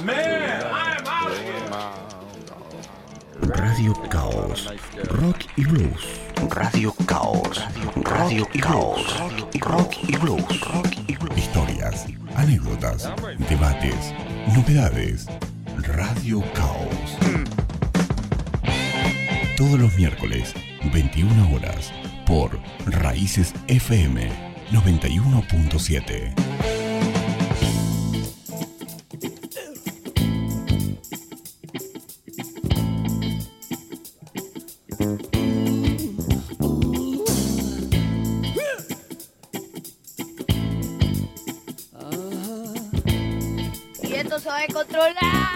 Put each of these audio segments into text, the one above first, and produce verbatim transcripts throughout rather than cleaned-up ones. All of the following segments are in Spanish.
Radio Caos, Rock y Blues. Radio Caos, Radio Caos, Rock y Blues. Historias, anécdotas, debates, novedades. Radio Caos. Todos los miércoles, veintiuna horas, por Raíces F M noventa y uno punto siete. Y esto se va a controlar.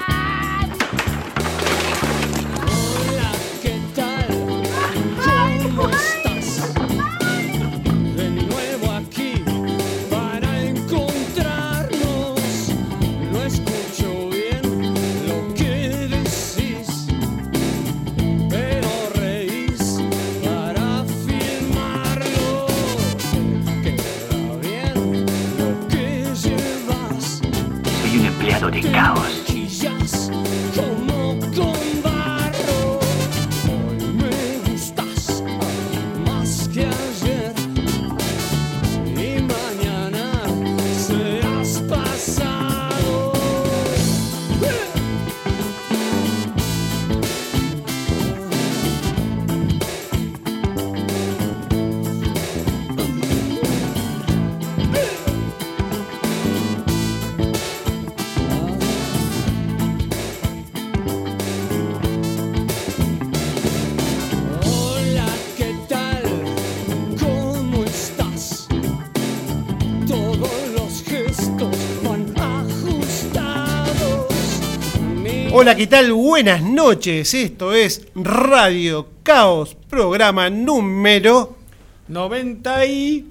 Hola, ¿qué tal? ¿Cómo estás? De nuevo aquí para encontrarnos. No escucho bien lo que decís, pero reís para filmarlo. Queda bien lo que llevas. Soy un empleado de Caos. Quillas como con barro. Hoy me gustas más que ayer, y mañana serás pasado. Hola, ¿qué tal? ¿Cómo estás? Todos los gestos van ajustados. Mi- Hola, ¿qué tal? Buenas noches. Esto es Radio Caos, programa número... noventa y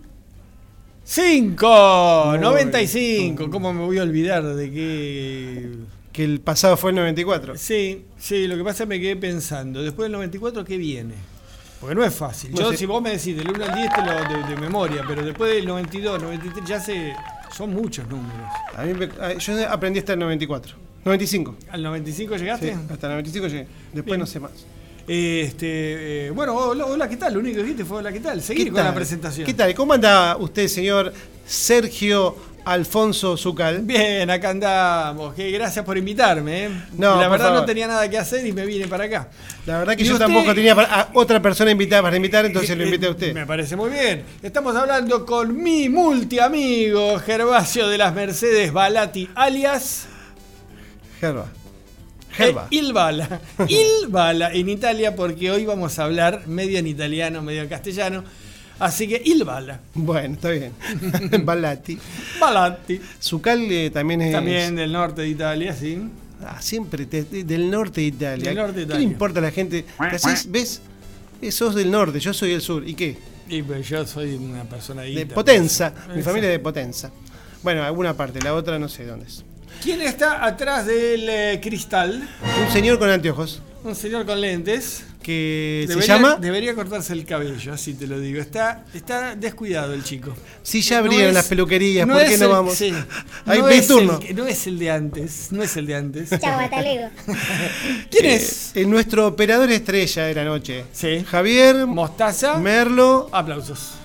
cinco. noventa y cinco. ¿Cómo me voy a olvidar de que...? que el pasado fue el noventa y cuatro. Sí, sí, lo que pasa es que me quedé pensando. Después del noventa y cuatro, ¿qué viene? Porque no es fácil. No Yo, sé. si vos me decís del uno al diez, te lo de, de memoria, pero después del noventa y dos, noventa y tres, ya se... Son muchos números. A mí me- a- yo aprendí hasta el noventa y cuatro. noventa y cinco. ¿Al noventa y cinco llegaste? Sí, hasta el noventa y cinco llegué. Después Bien. no sé más. Este, eh, bueno, hola, hola, ¿qué tal? Lo único que dijiste fue hola, ¿qué tal? Seguir ¿Qué con tal? la presentación. ¿Qué tal? ¿Cómo anda usted, señor Sergio Alfonso Zucal? Bien, acá andamos. Que gracias por invitarme. ¿eh? No, la por verdad favor. no tenía nada que hacer y me vine para acá. La verdad que ¿Y yo usted? tampoco tenía para- a otra persona invitada para invitar, entonces lo Eh, invité a eh, usted. Me parece muy bien. Estamos hablando con mi multiamigo Gervasio de las Mercedes Balati, alias Gerba. Gerba. eh, Il Bala. Il Bala en Italia, porque hoy vamos a hablar medio en italiano, medio en castellano. Así que Il Bala. Bueno, está bien. Balati. Balati. Zucal eh, también es... También del norte de Italia, sí. Ah, siempre te- te- del norte de Italia. Del norte de ¿Qué Italia. le importa a la gente? ¿Qué haces? ¿Ves? Eh, sos del norte, yo soy del sur. ¿Y qué? Y pues yo soy una persona de De Ita, Potenza. pues. Mi familia es de Potenza. Bueno, alguna parte, la otra no sé dónde es. ¿Quién está atrás del eh, cristal? Un señor con anteojos Un señor con lentes. que Debería, se llama... debería cortarse el cabello, así te lo digo. Está, está descuidado el chico. Si ya abrieron es- las peluquerías, no ¿por qué es no el- vamos? sí. Hay no, ves es turno. el, no es el de antes. No es el de antes. Chau, hasta luego. ¿Quién Eh, es? eh, nuestro operador estrella de la noche. Sí. Javier Mostaza. Merlo. Aplausos.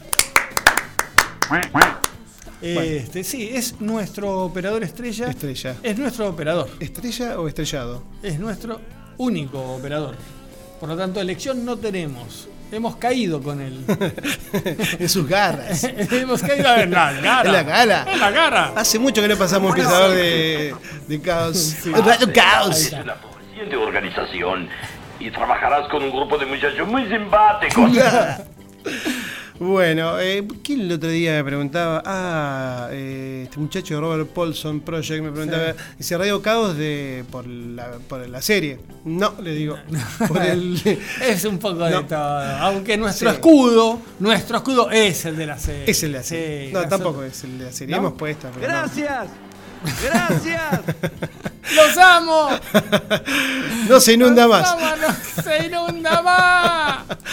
Este, sí, es nuestro operador estrella. Estrella. Es nuestro operador. ¿Estrella o estrellado? Es nuestro único operador. Por lo tanto, elección no tenemos. Hemos caído con él. En sus garras. Hemos caído en la cara. En la cara. En la cara. Hace mucho que no pasamos un pisador de, de caos. Radio Caos. Es una floreciente organización y trabajarás con un grupo de muchachos muy simpáticos. Bueno, eh, ¿quién el otro día me preguntaba? Ah, eh, este muchacho de Robert Paulson Project me preguntaba, dice Radio Caos de por la, por la serie. No, le digo, por el... Es un poco de No. todo. Aunque nuestro Sí. escudo, nuestro escudo es el de la serie. Es el de la serie. Sí, no, nosotros- tampoco es el de la serie. ¿No? Hemos puesto. pero no. Gracias, gracias. ¡Los amo! No se inunda ¡Los más. amo! ¡No se inunda más!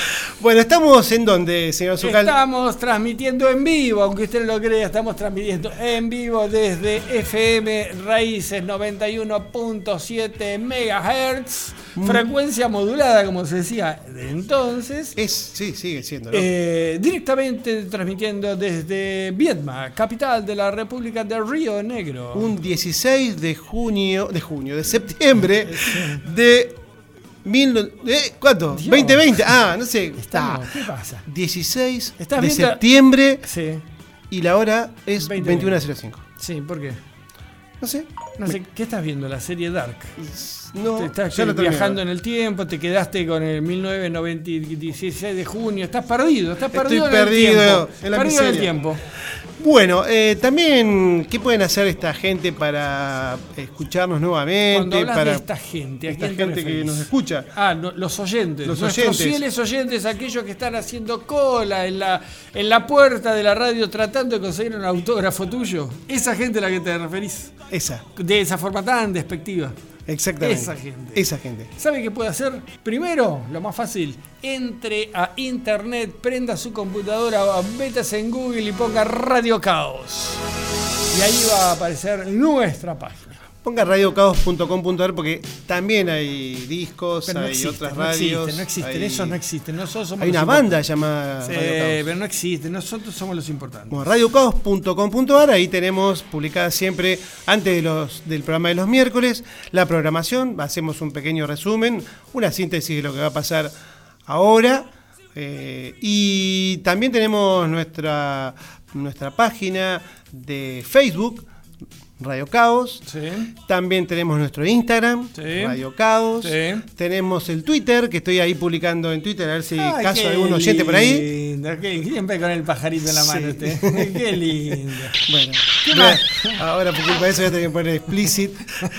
Bueno, ¿estamos en dónde, señor Zucal? Estamos transmitiendo en vivo, aunque usted no lo crea, estamos transmitiendo en vivo desde F M Raíces noventa y uno punto siete megahertz, mm. frecuencia modulada, como se decía de entonces. Es, sí, sigue siendo, ¿no? Eh, directamente transmitiendo desde Viedma, capital de la República de Río Negro. Un dieciséis de junio, de junio, de septiembre de... Mil, eh, ¿Cuánto? Dios. veinte veinte. Ah, no sé. Estamos, ¿qué pasa? dieciséis ¿Estás de viendo? septiembre Sí. y la hora es veinte veintiuno cero cinco. Sí, ¿por qué? No sé. No sé, ¿qué estás viendo? La serie Dark. No, Te estás ya lo terminé. viajando en el tiempo, te quedaste con el mil novecientos noventa y dieciséis de junio, estás perdido, estás Estoy perdido en perdido el tiempo. en la perdido en el miseria. tiempo. Bueno, eh, también, ¿qué pueden hacer esta gente para escucharnos nuevamente? Cuando hablas para de esta gente, ¿a esta quién te gente que referís? nos escucha. Ah, no, los oyentes, Los nuestros oyentes. fieles oyentes, aquellos que están haciendo cola en la, en la puerta de la radio tratando de conseguir un autógrafo tuyo. Esa gente a la que te referís. Esa, De esa forma tan despectiva. exactamente. Esa gente. Esa gente. ¿Sabe qué puede hacer? Primero, lo más fácil, entre a internet, prenda su computadora, métase en Google y ponga Radio Caos. Y ahí va a aparecer nuestra página. Ponga radio caos punto com punto a r porque también hay discos, Pero no hay existen, otras no radios. existen, no existen, hay, esos no existen. Nosotros somos hay los una importantes. banda llamada Sí, Radio Caos. pero no existe, nosotros somos los importantes. Bueno, radio caos punto com punto a r, ahí tenemos publicada siempre, antes de los, del programa de los miércoles, la programación. Hacemos un pequeño resumen, una síntesis de lo que va a pasar ahora. Eh, y también tenemos nuestra, nuestra página de Facebook, Radio Caos. Sí. También tenemos nuestro Instagram, Sí. Radio Caos. Sí. Tenemos el Twitter, que estoy ahí publicando en Twitter, a ver si Ay, caso qué algún oyente por ahí. lindo, qué- siempre con el pajarito en la mano Sí. usted. Qué lindo. Bueno, ¿Qué no, más? ahora por culpa de eso voy a tener que poner explicit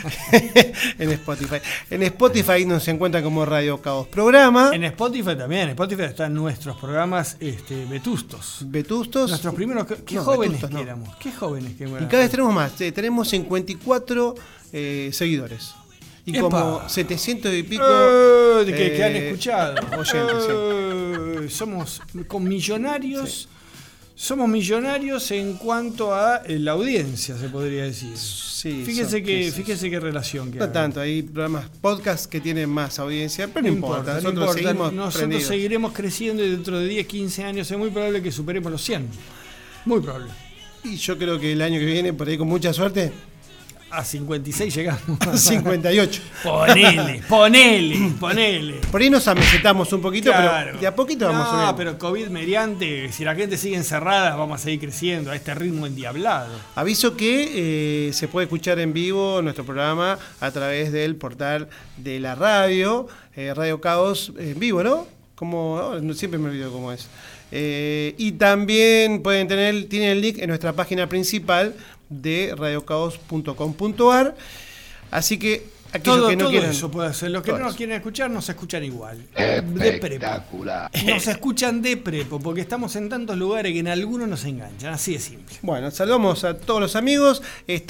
en Spotify. En Spotify nos encuentra como Radio Caos Programa, En Spotify también, en Spotify están nuestros programas este, vetustos. Vetustos. Nuestros primeros, qué No, jóvenes vetustos que no. éramos. Qué jóvenes que Y éramos. cada vez tenemos más. eh, Tenemos cincuenta y cuatro eh, seguidores. Y ¡Epa! como setecientos y pico Eh, de que, que han eh, escuchado. oyentes, sí. Eh, Somos con millonarios. Somos millonarios en cuanto a eh, la audiencia, se podría decir. Sí, fíjese son- que, sí, sí, fíjese qué relación que No hay. tanto, hay programas, podcasts que tienen más audiencia, pero no, importa, no nosotros importa. seguimos Nosotros prendidos. seguiremos creciendo y dentro de diez, quince años es muy probable que superemos los cien. Muy probable. Y yo creo que el año que viene, por ahí con mucha suerte, A cincuenta y seis llegamos. cincuenta y ocho. Ponele, ponele, ponele. Por ahí nos amesetamos un poquito, Claro. pero de a poquito vamos No, subiendo. pero COVID mediante, si la gente sigue encerrada, vamos a seguir creciendo a este ritmo endiablado. Aviso que eh, se puede escuchar en vivo nuestro programa a través del portal de la radio, eh, Radio Caos en vivo, ¿no? Como ahora no, siempre me olvido cómo es. Eh, y también pueden tener, tienen el link en nuestra página principal de radio caos punto com punto a r. Así que aquellos Todo, que no todo quieran. eso puede hacer. Los que todo no nos eso. quieren escuchar nos escuchan igual. De prepo. Nos escuchan de prepo, porque estamos en tantos lugares que en algunos nos enganchan. Así de simple. Bueno, saludamos a todos los amigos.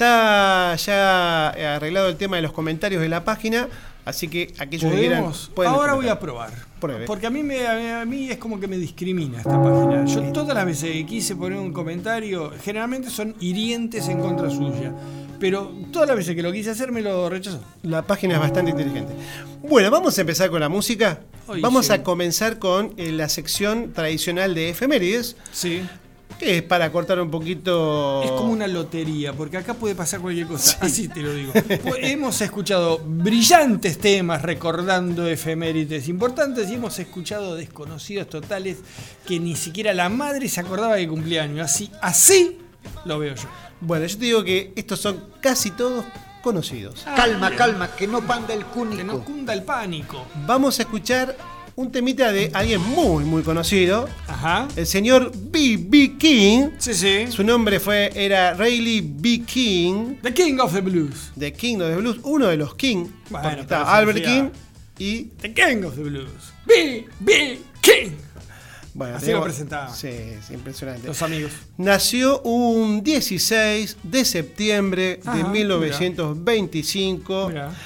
Está ya arreglado el tema de los comentarios de la página, así que aquellos que quieran ¿Podemos? pueden Ahora voy comentar. a probar. Pruebe. Porque a mí, me, a mí es como que me discrimina esta página. Yo todas las veces que quise poner un comentario, generalmente son hirientes en contra suya. Pero todas las veces que lo quise hacer me lo rechazó. La página es bastante inteligente. Bueno, vamos a empezar con la música. Oye, vamos sí. a comenzar con eh, la sección tradicional de efemérides, Sí. que es para cortar un poquito... Es como una lotería, porque acá puede pasar cualquier cosa. Así te lo digo. Pues hemos escuchado brillantes temas recordando efemérides importantes y hemos escuchado desconocidos totales que ni siquiera la madre se acordaba que cumplía años. Así, así lo veo yo. Bueno, yo te digo que estos son casi todos conocidos. Calma, calma, que no panda el Que no cúnico. cunda el pánico. Vamos a escuchar un temita de alguien muy, muy conocido, Ajá. el señor B B King. Sí, sí. Su nombre fue, era Riley B. King, The King of the Blues. de King of the Blues, uno de los King, Bueno, porque pero está eso Albert decía- King y... The King of the Blues. B B King. Bueno, Así tenemos- lo presentaban. Sí, es impresionante. Los amigos. Nació un dieciséis de septiembre de Ajá, mil novecientos veinticinco Mirá.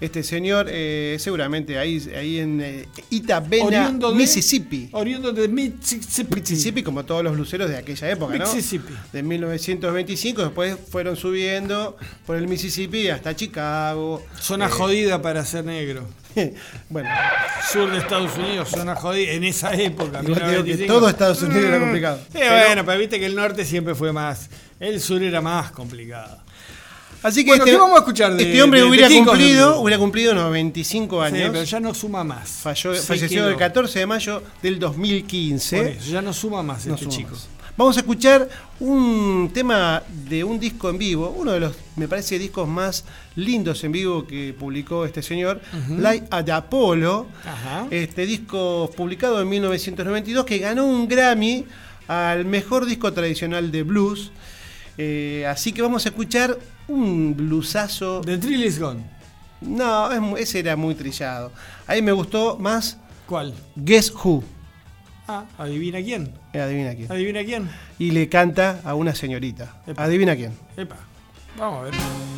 Este señor, eh, seguramente ahí, ahí en eh, Itabena, Oriundo de- Mississippi. Oriundo de Mississippi. Mississippi, como todos los bluseros de aquella época, ¿no? Mississippi. De mil novecientos veinticinco, después fueron subiendo por el Mississippi hasta Chicago. Zona Eh, jodida para ser negro. Bueno, Sur de Estados Unidos, zona jodida. En esa época. igual te digo que mil novecientos veinticinco. todo Estados Unidos era complicado. Sí, Pero- bueno, pero viste que el norte siempre fue más. El sur era más complicado. Así que Bueno, este, ¿qué vamos a escuchar de- este hombre de- de hubiera Kiko, cumplido, ejemplo? hubiera cumplido noventa y cinco Sí, años. pero ya no suma más. Falló- Se falleció quedó. el catorce de mayo del dos mil quince. Por eso, ya no suma más No este suma chico. más. Vamos a escuchar un tema de un disco en vivo, uno de los, me parece, discos más lindos en vivo que publicó este señor, Live at Apollo. Ajá. Este disco publicado en mil novecientos noventa y dos que ganó un Grammy al mejor disco tradicional de blues. Eh, así que vamos a escuchar un bluesazo. The Thrill is Gone. No, es mu- ese era muy trillado. A mí me gustó más ¿Cuál? Guess Who. Ah, adivina quién. Eh, Adivina quién. Adivina quién. Y le canta a una señorita. Epa. Adivina quién. Epa. Vamos a ver.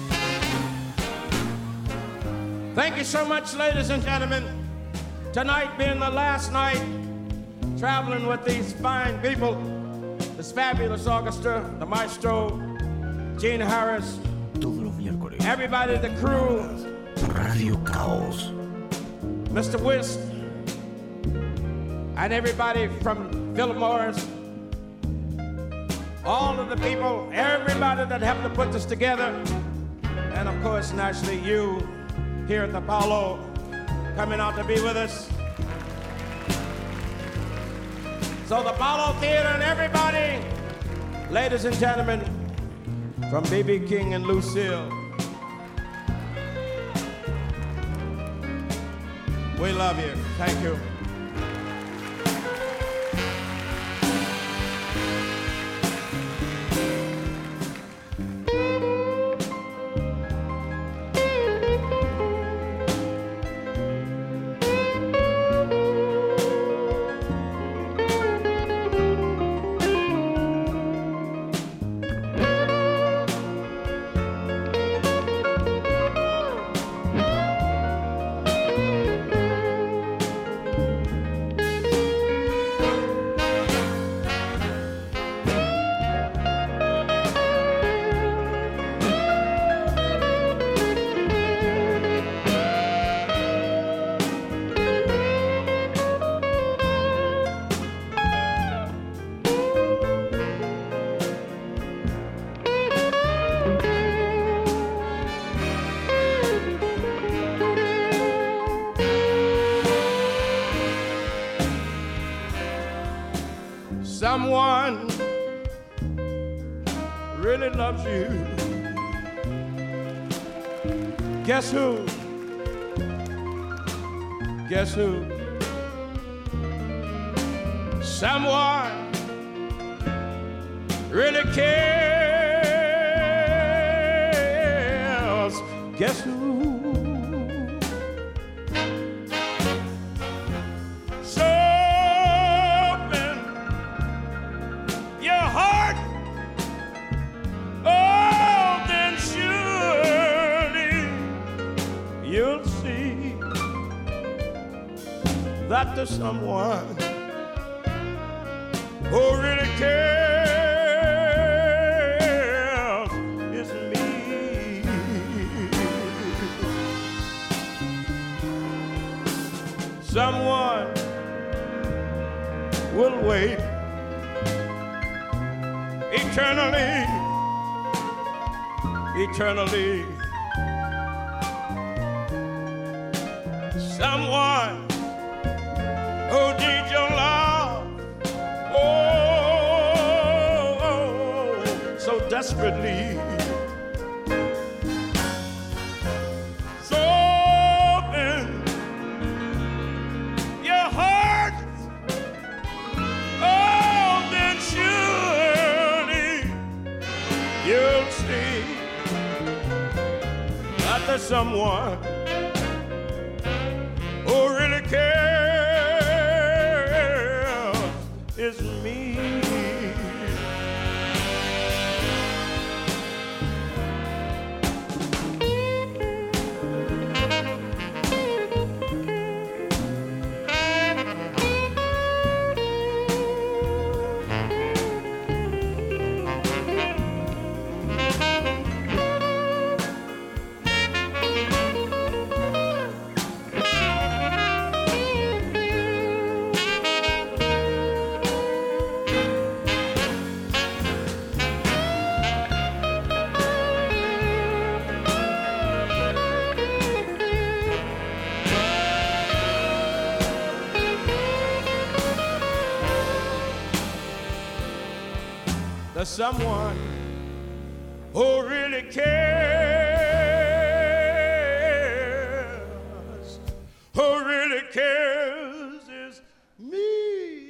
Thank you so much, ladies and gentlemen. Tonight being the last night traveling with these fine people, this fabulous orchestra, the maestro, Gene Harris, Todos los miércoles. everybody, the crew, Radio Caos. Mister Whist, and everybody from Philip Morris, all of the people, everybody that helped to put this together, and of course, naturally, you here at the Apollo coming out to be with us. So the Apollo Theater and everybody, ladies and gentlemen, from B B King and Lucille, we love you. Thank you. Someone really loves you. Guess who? Guess who? Someone really cares. Guess who? That there's someone who really cares is me. Someone will wait eternally, eternally. Someone who needs your love, oh, oh, oh, so desperately. So open your heart, oh, then surely you'll see that there's someone who really cares. Is me. there's someone who really cares, who really cares is me.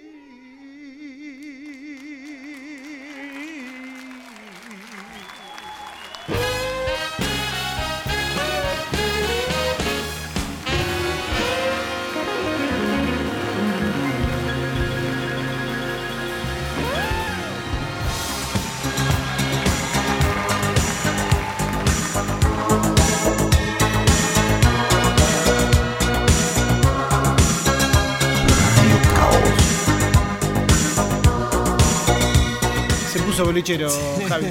Bolichero, Javi.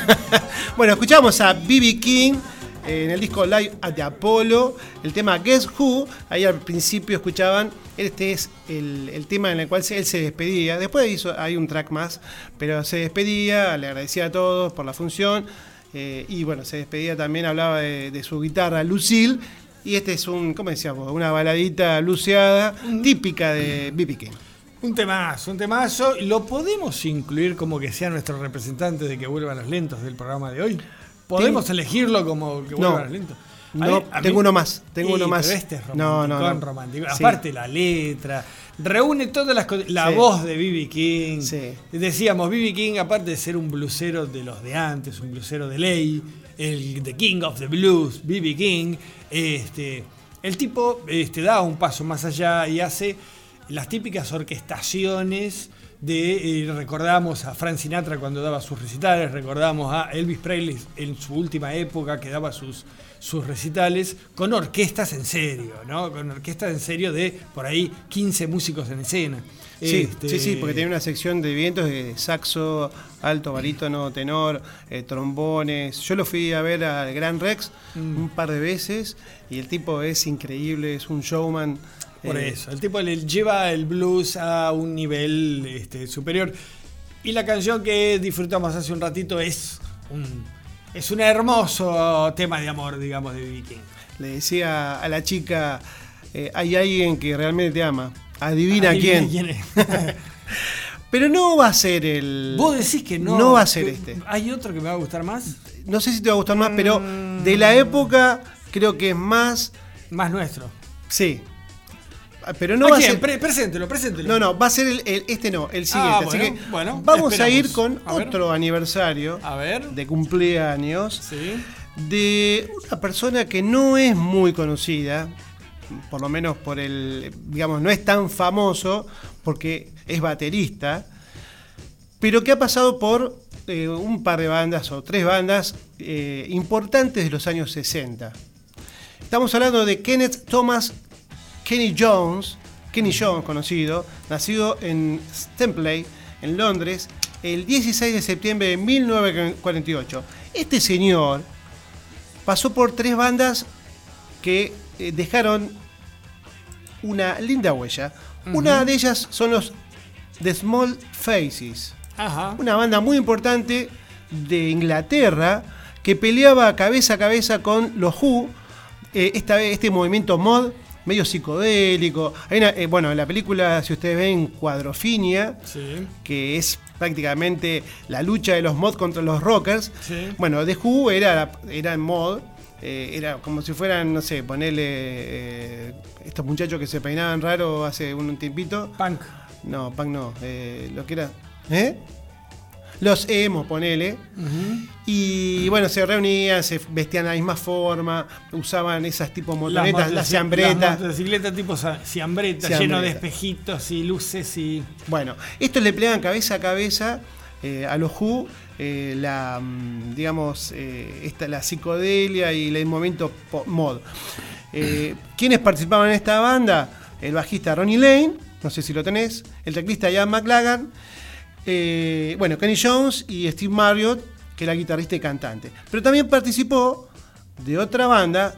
Bueno, escuchamos a B B King eh, en el disco Live at the Apollo, el tema Guess Who. Ahí al principio escuchaban, este es el, el tema en el cual él se despedía. Después hizo, hay un track más, pero se despedía, le agradecía a todos por la función. Eh, y bueno, se despedía también, hablaba de, de su guitarra Lucille. Y este es un, ¿cómo decíamos? Una baladita luceada, típica de B B King. Un temazo, un temazo. ¿Lo podemos incluir como que sea nuestro representante de que vuelvan los lentos del programa de hoy? ¿Podemos Ten... elegirlo como que vuelvan no, los lentos? A no, mí, a tengo mí... uno más, tengo sí, uno más. Pero este es romántico, no, no, no. romántico. Sí. Aparte la letra, reúne todas las cosas, la sí. voz de B B King. Sí. Decíamos, B B King, aparte de ser un blusero de los de antes, un blusero de ley, el The King of the Blues, B B King, este, el tipo este, da un paso más allá y hace las típicas orquestaciones de, eh, recordamos a Frank Sinatra cuando daba sus recitales, recordamos a Elvis Presley en su última época que daba sus, sus recitales, con orquestas en serio, ¿no? Con orquestas en serio de por ahí quince músicos en escena. Sí, este... sí, sí, porque tiene una sección de vientos de saxo, alto, barítono, tenor, eh, trombones. Yo lo fui a ver al Gran Rex mm. un par de veces y el tipo es increíble, es un showman. Por eh, eso, el tipo le lleva el blues a un nivel este, superior. Y la canción que disfrutamos hace un ratito es un, es un hermoso tema de amor, digamos, de B B King. Le decía a la chica, eh, hay alguien que realmente te ama. Adivina, Adivina quién. quién es. Pero no va a ser el... Vos decís que no. No va a ser este. ¿Hay otro que me va a gustar más? No sé si te va a gustar más, pero de la época creo que es más... Más nuestro. Sí. Pero no ¿A va quién? a ser... Pre preséntelo, preséntelo. No, no, va a ser el, el, este no, el siguiente. Ah, Así bueno, que bueno, vamos esperamos. a ir con a otro aniversario a ver. de cumpleaños sí. de una persona que no es muy conocida, por lo menos por el, digamos, no es tan famoso porque es baterista, pero que ha pasado por eh, un par de bandas o tres bandas eh, importantes de los años sesenta. Estamos hablando de Kenneth Thomas Kenny Jones, Kenny Jones conocido, nacido en Stempley, en Londres, el dieciséis de septiembre de mil novecientos cuarenta y ocho. Este señor pasó por tres bandas que eh, dejaron una linda huella. Uh-huh. Una de ellas son los The Small Faces. Ajá. Una banda muy importante de Inglaterra que peleaba cabeza a cabeza con los Who, eh, esta vez este movimiento mod medio psicodélico. Hay una, eh, bueno, en la película, si ustedes ven Cuadrofinia, sí. que es prácticamente la lucha de los mod contra los rockers. Sí. Bueno, The Who era, era en mod, eh, era como si fueran, no sé, ponerle eh, estos muchachos que se peinaban raro hace un tiempito. Punk. No, punk no, eh, lo que era... ¿Eh? Los emo, ponele. Uh-huh. Y bueno, se reunían, se vestían de la misma forma, usaban esas tipo motonetas, las ciambretas. Las motocicletas tipo ciambreta, lleno de espejitos y luces y. Bueno, estos le peleaban cabeza a cabeza eh, a los Who, eh, la, digamos, eh, esta, la psicodelia y el momento mod. Eh, ¿Quiénes participaban en esta banda? El bajista Ronnie Lane, no sé si lo tenés, el teclista Ian McLagan. Eh, bueno, Kenny Jones y Steve Marriott, que era guitarrista y cantante. Pero también participó de otra banda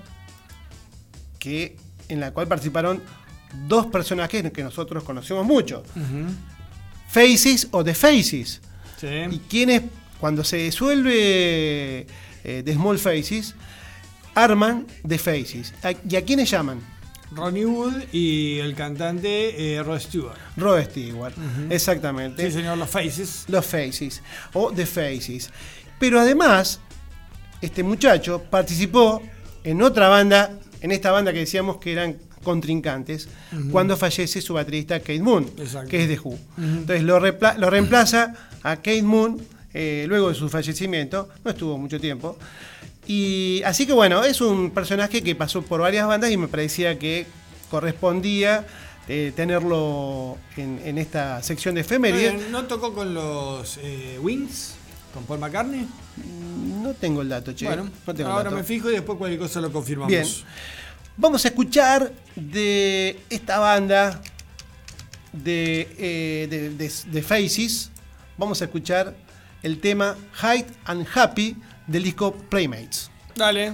que, en la cual participaron dos personajes que nosotros conocemos mucho. Uh-huh. Faces o The Faces. Sí. Y quienes, cuando se disuelve eh, The Small Faces, arman The Faces. ¿Y a quiénes llaman? Ronnie Wood y el cantante eh, Rod Stewart. Rod Stewart, uh-huh. Exactamente. Sí, señor, los Faces. Los Faces, o The Faces. Pero además, este muchacho participó en otra banda, en esta banda que decíamos que eran contrincantes, uh-huh. cuando fallece su baterista Keith Moon, Exacto. que es de Who. Uh-huh. Entonces lo, repla- lo reemplaza a Keith Moon eh, luego de su fallecimiento, no estuvo mucho tiempo. Y así que bueno, es un personaje que pasó por varias bandas y me parecía que correspondía eh, tenerlo en, en esta sección de efemérides. ¿No tocó con los eh, Wings? ¿Con Paul McCartney? No tengo el dato, che. Bueno, no tengo ahora el dato. me fijo y después cualquier cosa lo confirmamos. Bien. Vamos a escuchar de esta banda de, eh, de, de, de Faces. Vamos a escuchar el tema Hide and Happy del disco Playmates. Dale.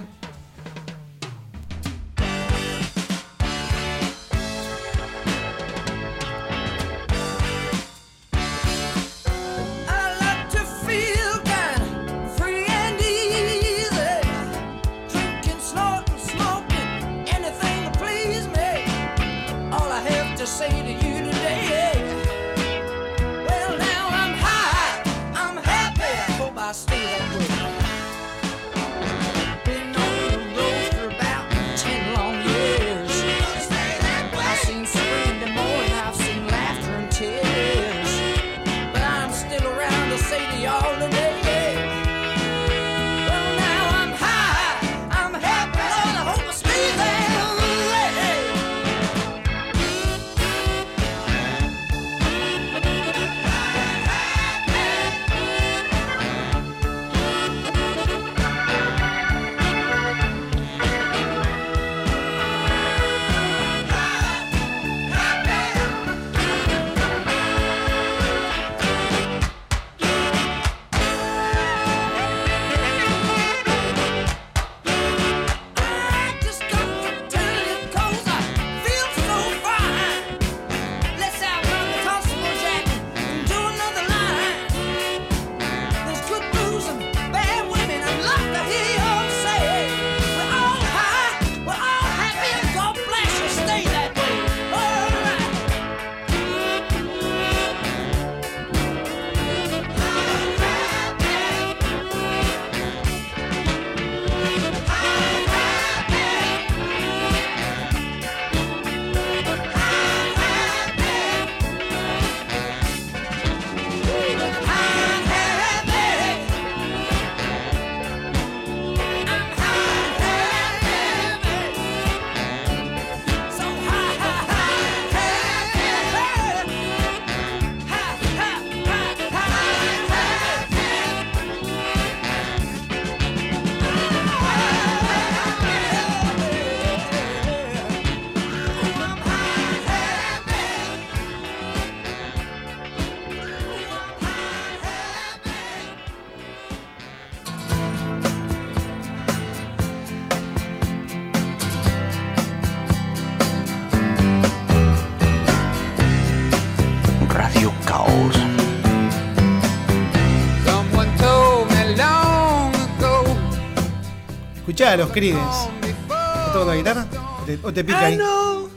Escuchá a los Creedence. ¿Estás tocando la guitarra? ¿O te, o te pica ahí?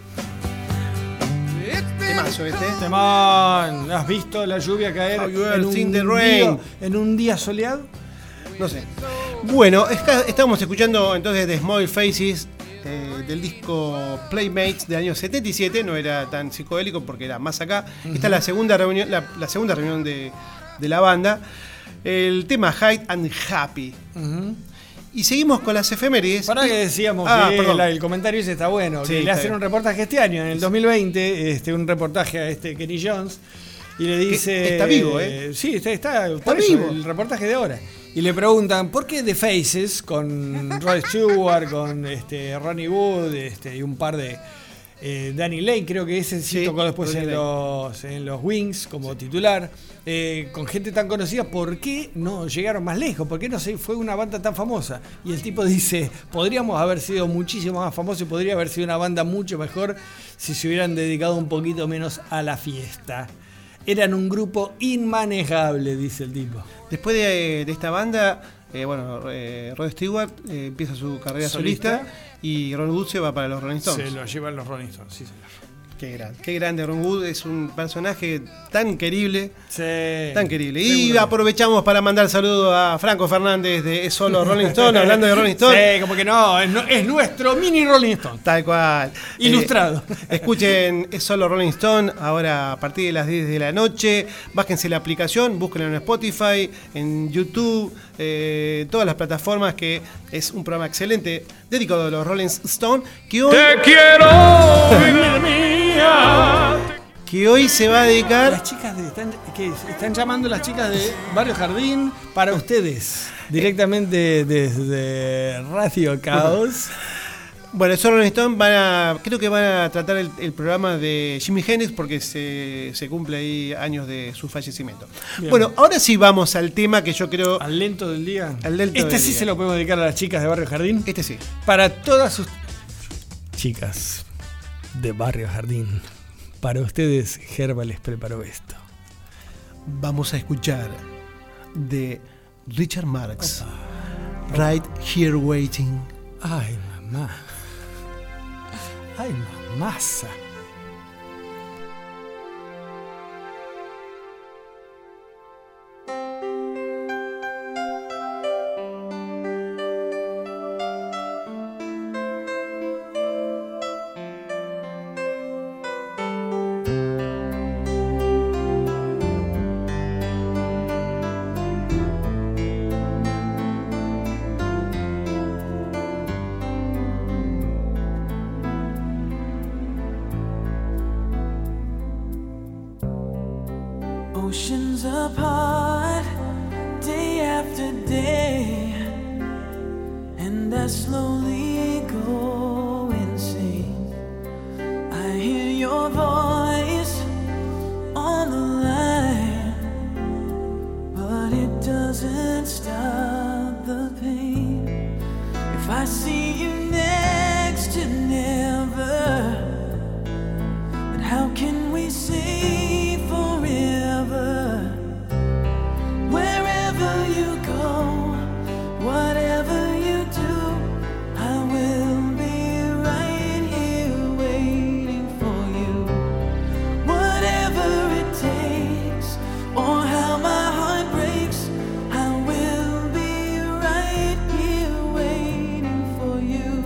Temazo este. Temón. ¿Has visto la lluvia caer en un, the rain. Día, en un día soleado? No sé. Bueno, está, estamos escuchando entonces The Small Faces eh, del disco Playmates del año setenta y siete. No era tan psicodélico porque era más acá. Uh-huh. Esta es la segunda reunión, la, la segunda reunión de, de la banda. El tema Hide and Happy. Uh-huh. Y seguimos con las efemérides. Para que decíamos ah, que la, el comentario ese está bueno. Sí, que le hacen bien. Un reportaje este año, en el dos mil veinte, este, un reportaje a este Kenny Jones. Y le dice. Que está vivo, ¿eh? Sí, está, está, está por vivo. Eso, el reportaje de ahora. Y le preguntan, ¿por qué The Faces? Con Rod Stewart, con este, Ronnie Wood este, y un par de. Eh, Danny Lane, creo que ese sí, sí tocó después en los, en los Wings como titular. Eh, con gente tan conocida, ¿por qué no llegaron más lejos? ¿Por qué no se fue una banda tan famosa? Y el tipo dice, podríamos haber sido muchísimo más famosos y podría haber sido una banda mucho mejor si se hubieran dedicado un poquito menos a la fiesta. Eran un grupo inmanejable, dice el tipo. Después de, de esta banda, Eh, bueno, eh, Rod Stewart eh, empieza su carrera solista, solista y Ron Wood se va para los Rolling Stones. Se lo llevan los Rolling Stones, sí, señor. Qué grande, qué grande Ron Wood, es un personaje tan querible, sí, tan querible. seguro. Y aprovechamos para mandar saludos a Franco Fernández de Es Solo Rolling Stone, hablando de Rolling Stone. Sí, como que no, es, es nuestro mini Rolling Stone. Tal cual. Ilustrado. Eh, escuchen Es Solo Rolling Stone, ahora a partir de las diez de la noche. Bájense la aplicación, búsquenla en Spotify, en YouTube, eh, todas las plataformas, que es un programa excelente dedicado a los Rolling Stone. Que hoy... ¡Te quiero, mi que hoy se va a dedicar. Las chicas de, están, que están llamando las chicas de Barrio Jardín para ustedes, directamente desde Radio Caos. Bueno, esos Rolling Stone van a, creo que van a tratar el, el programa de Jimi Hendrix porque se, se cumple ahí años de su fallecimiento. Bien. Bueno, ahora sí vamos al tema que yo creo. Al lento del día. Al lento este del sí día. Se lo podemos dedicar a las chicas de Barrio Jardín. Este sí. Para todas sus chicas de Barrio Jardín. Para ustedes, Gerba les preparó esto. Vamos a escuchar de Richard Marx, Opa. Right Here Waiting. Ay, mamá. Ay, mamasa. Oceans apart, day after day, and I slowly go insane. I hear your voice on the line, but it doesn't stop the pain. If I see you next to never, then how can we say forever? Wherever you go, whatever you do, I will be right here waiting for you. Whatever it takes, or how my heart breaks, I will be right here waiting for you.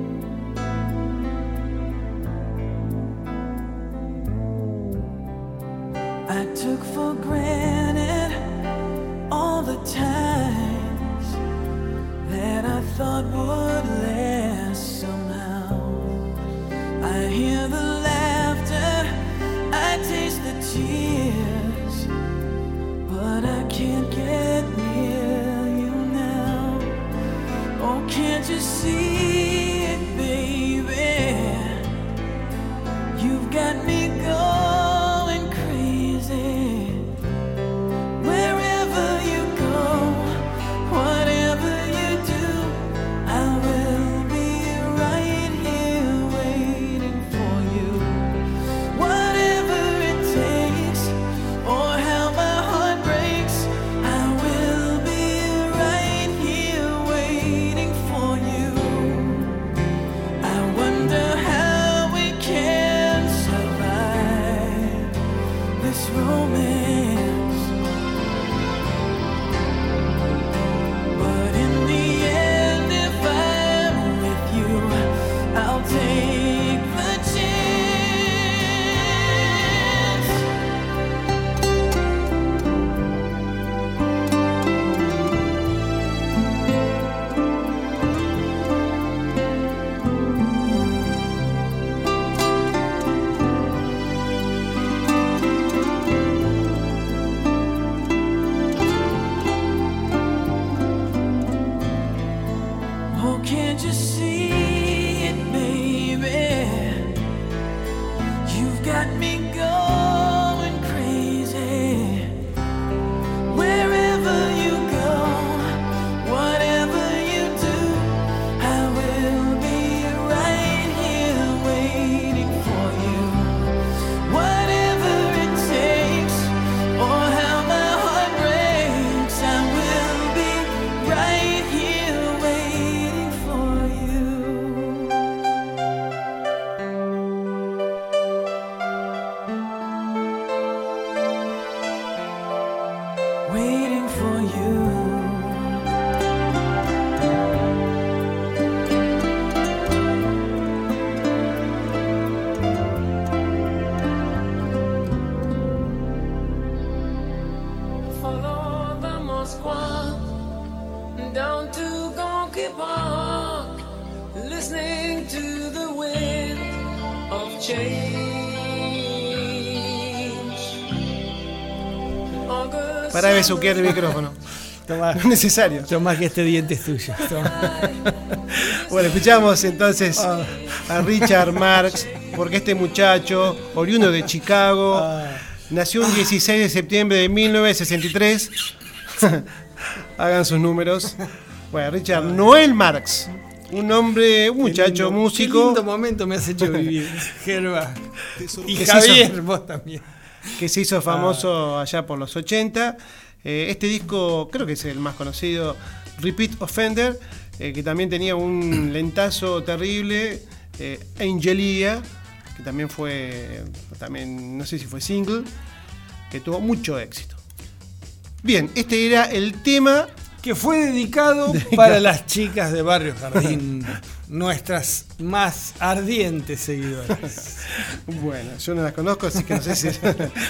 I took for granted all the times that I thought would last somehow. I hear the laughter, I taste the tears, but I can't get near you now. Oh, can't you see it, baby? You've got me going crazy. Wherever you go, whatever you do, I will be right here waiting for you. Whatever it takes, or how my heart breaks, I will be right here waiting for you. I wonder how we can survive this romance. But in the end, if I'm with you, I'll take the chance. Oh, can't you see it, baby? You've got me going crazy. Wherever you go, whatever you do, I will be right here waiting for you. Whatever it takes, or how my heart breaks, I will be right Para besuquear el micrófono. Tomá, No es necesario. tomá que este diente es tuyo. Tomá. Bueno, escuchamos entonces a Richard Marx, porque este muchacho, oriundo de Chicago, nació un dieciséis de septiembre de mil novecientos sesenta y tres. Hagan sus números. Bueno, Richard Noel Marx, un hombre, un muchacho Qué lindo, músico. Qué lindo momento me has hecho vivir, Gerba. Y Que se Javier, hizo- vos también. que se hizo famoso allá por los ochenta. Eh, este disco creo que es el más conocido, Repeat Offender, eh, que también tenía un lentazo terrible, eh, Angelia, que también fue, también no sé si fue single, que tuvo mucho éxito. Bien, este era el tema Que fue dedicado para las chicas de Barrio Jardín, nuestras más ardientes seguidoras. Bueno, yo no las conozco, así que no sé si...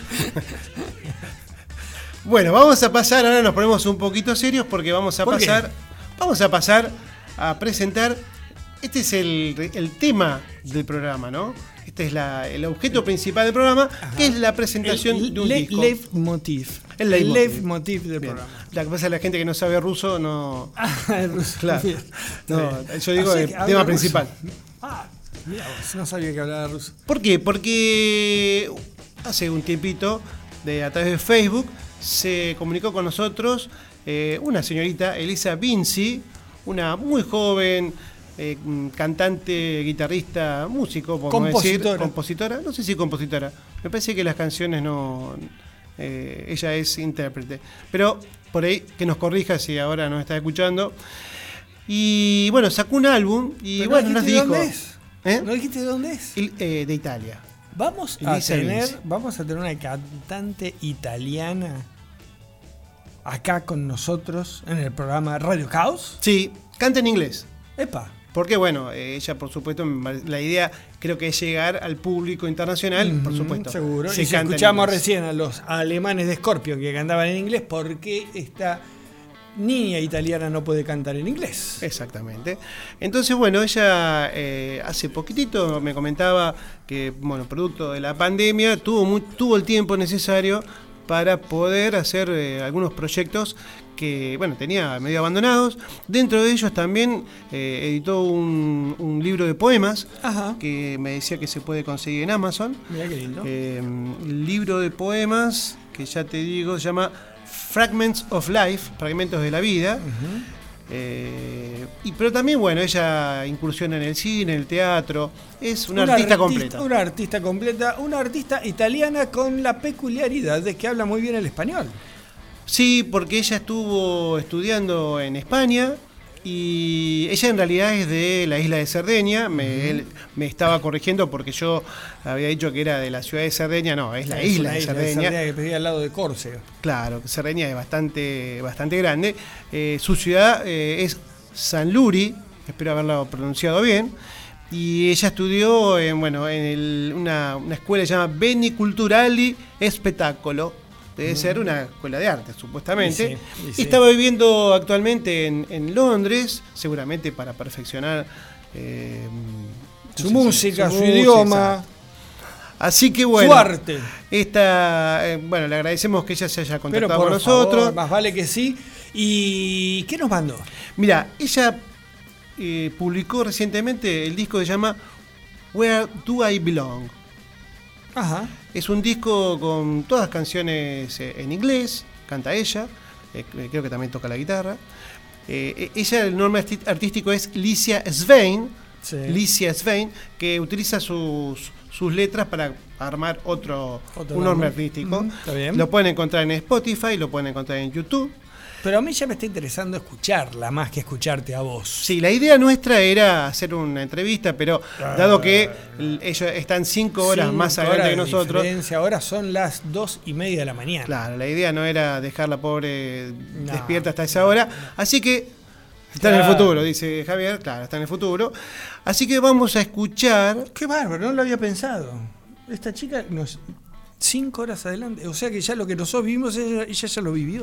Bueno, vamos a pasar, ahora nos ponemos un poquito serios porque vamos a ¿Por qué? pasar, vamos a pasar a presentar, este es el, el tema del programa, ¿no? Este es la, el objeto principal del programa, que es la presentación El de un le- disco. leitmotiv. El El leitmotiv. leitmotiv del Bien. programa. La que pasa es la gente que no sabe ruso, no... Ah, el ruso. Claro. Bien. No, Está bien. yo digo Así el que habla tema ruso. principal. Ah, mira vos, no sabía que hablaba ruso. ¿Por qué? Porque hace un tiempito, de, a través de Facebook, se comunicó con nosotros eh, una señorita, Elisa Vinci, una muy joven eh, cantante, guitarrista, músico, podemos decir, Compositora. compositora, no sé si compositora, me parece que las canciones no, eh, ella es intérprete, pero por ahí que nos corrija si ahora nos está escuchando. Y bueno, sacó un álbum y Pero bueno, no nos dijiste dijo... de dónde es. ¿Eh? ¿No dijiste de dónde es? Il- eh, de Italia. Vamos a, Elisa tener, Vinci. vamos a tener una cantante italiana acá con nosotros en el programa Radio Caos. Sí, canta en inglés. Epa. Porque bueno, eh, ella por supuesto, la idea creo que es llegar al público internacional, por Ujú, supuesto. Seguro. Se y si canta en escuchamos inglés. recién a los alemanes de Scorpion que cantaban en inglés, ¿por qué esta niña italiana no puede cantar en inglés? Exactamente. Entonces, bueno, ella eh, hace poquitito me comentaba que, bueno, producto de la pandemia, tuvo, mu- tuvo el tiempo necesario para poder hacer eh, algunos proyectos que, bueno, tenía medio abandonados. Dentro de ellos también eh, editó un, un libro de poemas, Ajá. que me decía que se puede conseguir en Amazon. Mira qué lindo. Eh, el libro de poemas, que ya te digo, se llama Fragments of Life, Fragmentos de la Vida. Ujú. Eh, y, pero también, bueno, ella incursiona en el cine, en el teatro. Es una, artista, completa. Una artista completa, una artista italiana con la peculiaridad de que habla muy bien el español. Sí, porque ella estuvo estudiando en España y ella en realidad es de la isla de Cerdeña. Me, él me estaba corrigiendo porque yo había dicho que era de la ciudad de Cerdeña. No, es la Es isla una de isla Cerdeña. que pedía al lado de Córcega. Claro, Cerdeña es bastante, bastante grande. Eh, su ciudad eh, es San Luri, espero haberlo pronunciado bien. Y ella estudió en, bueno, en el- una, una escuela que se llama Beni Culturali Spettacolo. Debe ser una escuela de arte, supuestamente. Y sí, y y sí. estaba viviendo actualmente en, en Londres, seguramente para perfeccionar eh, Su no sé, música, su música, idioma, exacto. Así que bueno, su arte. esta, eh, bueno, le agradecemos que ella se haya Pero contactado por con nosotros. favor, más vale que sí. ¿Y qué nos mandó? Mira, ella eh, publicó recientemente el disco que se llama Where Do I Belong. Ajá. Es un disco con todas canciones eh, en inglés, canta ella, eh, creo que también toca la guitarra. Eh, ella, el nombre arti- artístico es Licia Svein, Sí. Licia Svein, que utiliza sus, sus letras para armar otro, Otro un nombre. nombre artístico. Mm, está bien. Lo pueden encontrar en Spotify, lo pueden encontrar en YouTube. Pero a mí ya me está interesando escucharla más que escucharte a vos. Sí, la idea nuestra era hacer una entrevista, pero dado que l- ellos están cinco horas Cinco más adelante horas que de nosotros, diferencia. Ahora son las dos y media de la mañana. claro, la idea no era dejar la pobre No, despierta hasta esa hora, así que está en el Claro. futuro, dice Javier, claro, está en el futuro. Así que vamos a escuchar, Qué bárbaro, no lo había pensado. Esta chica nos cinco horas adelante, o sea que ya lo que nosotros vivimos ella, ella ya lo vivió.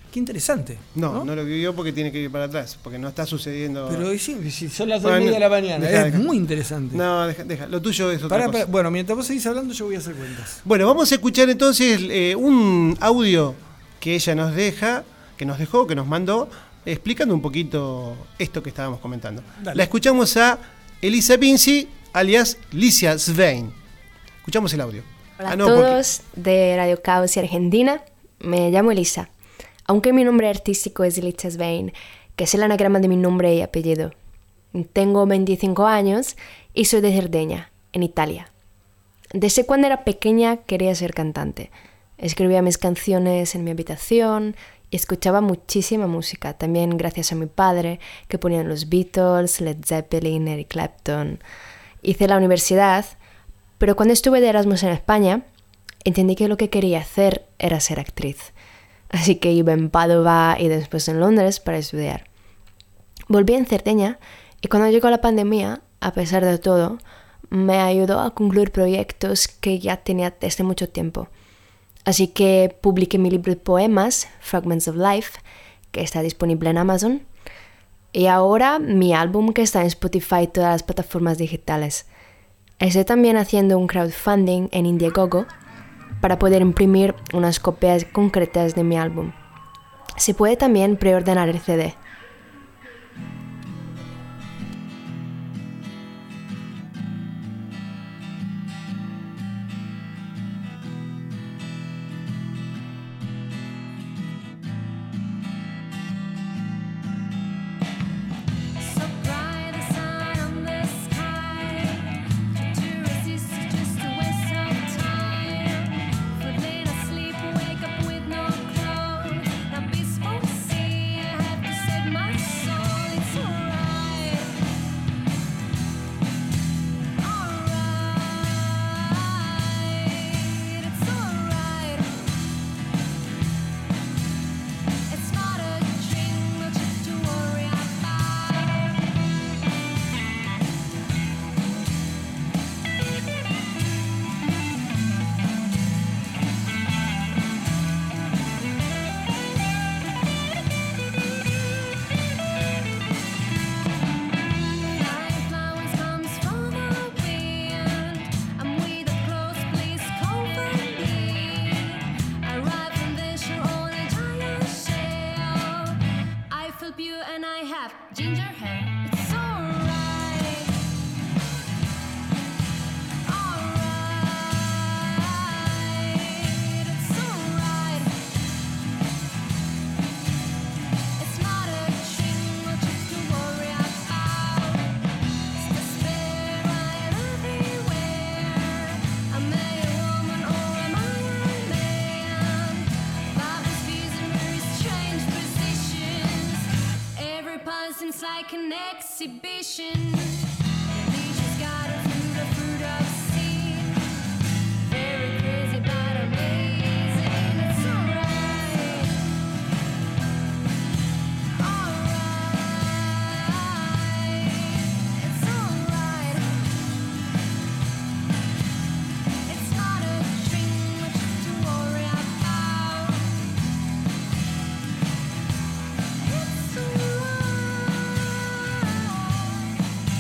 Qué interesante. No, no, no lo vivió porque tiene que ir para atrás, porque no está sucediendo. Pero sí, si son las dos y Bueno, media de la mañana, deja, es deja. muy interesante. No, deja, deja. Lo tuyo es otra Pará, cosa. pará. Bueno, mientras vos seguís hablando, yo voy a hacer cuentas. Bueno, vamos a escuchar entonces eh, un audio que ella nos deja, que nos dejó, que nos mandó, explicando un poquito esto que estábamos comentando. Dale. La escuchamos a Elisa Pinci, alias Licia Svein. Escuchamos el audio. Hola Ah, a no, todos de Radio Caos y Argentina, me llamo Elisa, aunque mi nombre artístico es Elisa Svein, que es el anagrama de mi nombre y apellido. Tengo veinticinco años y soy de Cerdeña, en Italia. Desde cuando era pequeña quería ser cantante. Escribía mis canciones en mi habitación y escuchaba muchísima música, también gracias a mi padre, que ponían los Beatles, Led Zeppelin, Eric Clapton. Hice la universidad, pero cuando estuve de Erasmus en España, entendí que lo que quería hacer era ser actriz. Así que iba en Padova y después en Londres para estudiar. Volví en Cerdeña y cuando llegó la pandemia, a pesar de todo, me ayudó a concluir proyectos que ya tenía desde mucho tiempo. Así que publiqué mi libro de poemas, Fragments of Life, que está disponible en Amazon, y ahora mi álbum, que está en Spotify y todas las plataformas digitales. Estoy también haciendo un crowdfunding en Indiegogo para poder imprimir unas copias concretas de mi álbum. Se puede también preordenar el C D. Like an exhibition, Alicia's got a fruit, a fruit of sin. Very crazy but amazing. It's alright, alright, it's alright. It's not a dream much to worry about. It's alright.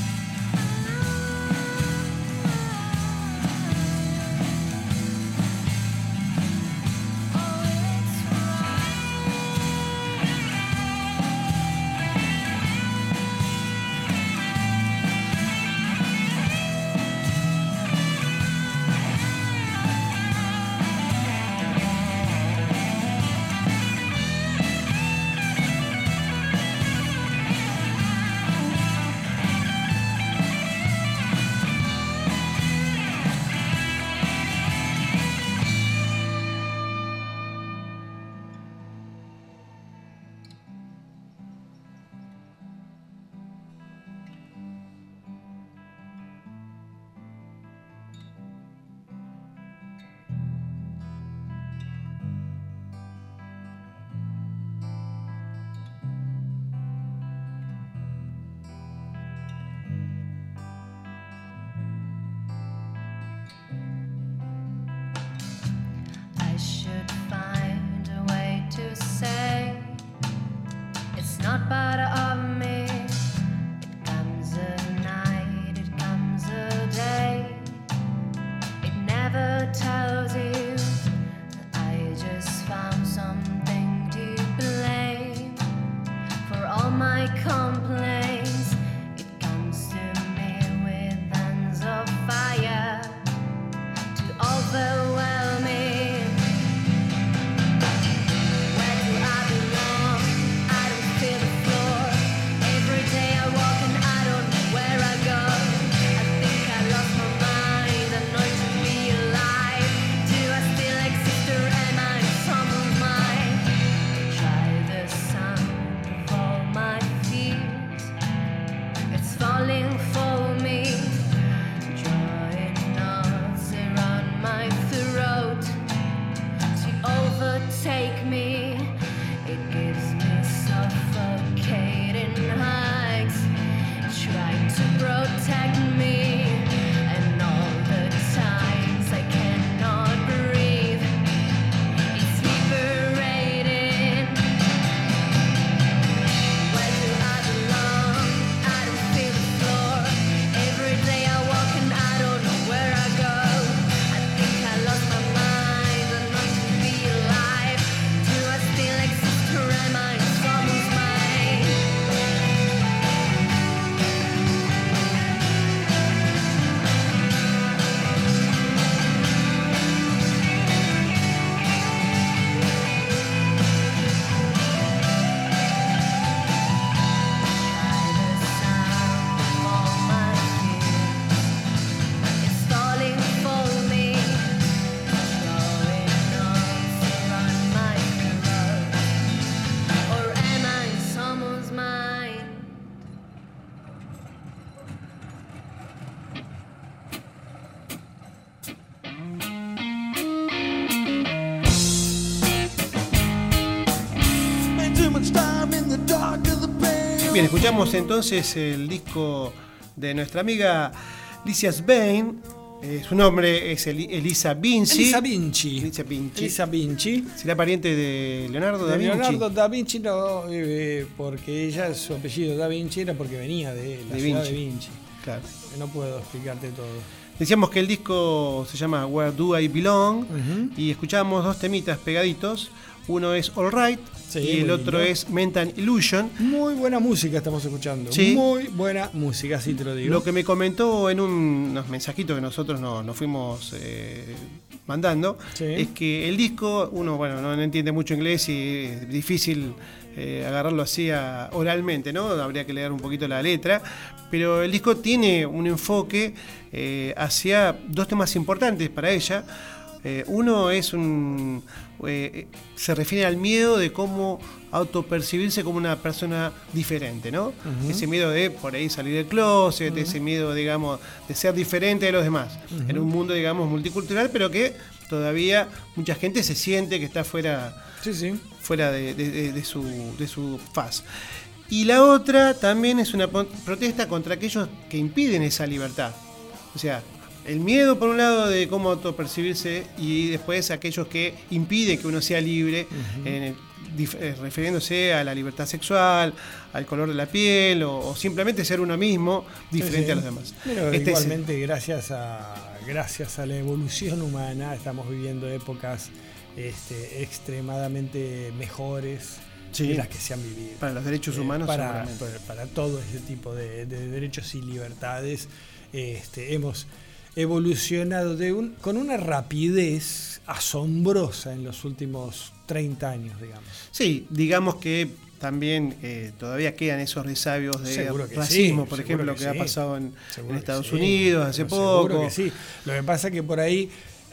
bien, escuchamos entonces el disco de nuestra amiga Licia Svein. Eh, su nombre es Eli- Elisa Vinci. Elisa Vinci. Elisa Vinci. Elisa Vinci. ¿Será pariente de Leonardo da De Vinci? Leonardo da Vinci no, eh, porque ella, su apellido da Vinci era porque venía de la De ciudad Vinci. de Vinci. Claro. No puedo explicarte todo. Decíamos que el disco se llama Where Do I Belong y escuchábamos dos temitas pegaditos. Uno es All Right Sí, y el muy otro lindo. es Mental Illusion. Muy buena música estamos escuchando. Sí. Muy buena música, así te lo digo. Lo que me comentó en un- unos mensajitos que nosotros nos, nos fuimos eh, mandando Sí. es que el disco, uno bueno no entiende mucho inglés y es difícil eh, agarrarlo así a- oralmente, ¿no? Habría que leer un poquito la letra, pero el disco tiene un enfoque eh, hacia dos temas importantes para ella. Eh, uno es un. Eh, se refiere al miedo de cómo autopercibirse como una persona diferente, ¿no? Ujú. Ese miedo de por ahí salir del closet, Ujú. ese miedo, digamos, de ser diferente de los demás. Ujú. En un mundo, digamos, multicultural, pero que todavía mucha gente se siente que está fuera, Sí, sí. fuera de, de- de- de su, de su faz. Y la otra también es una po- protesta contra aquellos que impiden esa libertad. O sea, el miedo por un lado de cómo autopercibirse y después aquellos que impiden que uno sea libre, en el- dif- eh, refiriéndose a la libertad sexual, al color de la piel o, o simplemente ser uno mismo diferente Sí, sí. a los demás. Pero Este es- igualmente, gracias a, gracias a la evolución humana, estamos viviendo épocas este, extremadamente mejores Sí. de las que se han vivido. Para los derechos Eh, humanos, para, seguramente. para, para todo ese tipo de, de derechos y libertades, este, hemos evolucionado de un, con una rapidez asombrosa en los últimos treinta años, digamos. Sí, digamos que también eh, todavía quedan esos resabios de Seguro que racismo, sí, por seguro ejemplo, que, que ha sí. pasado en, Seguro en que Estados sí, Unidos hace pero poco. Seguro que sí. Lo que pasa es que por ahí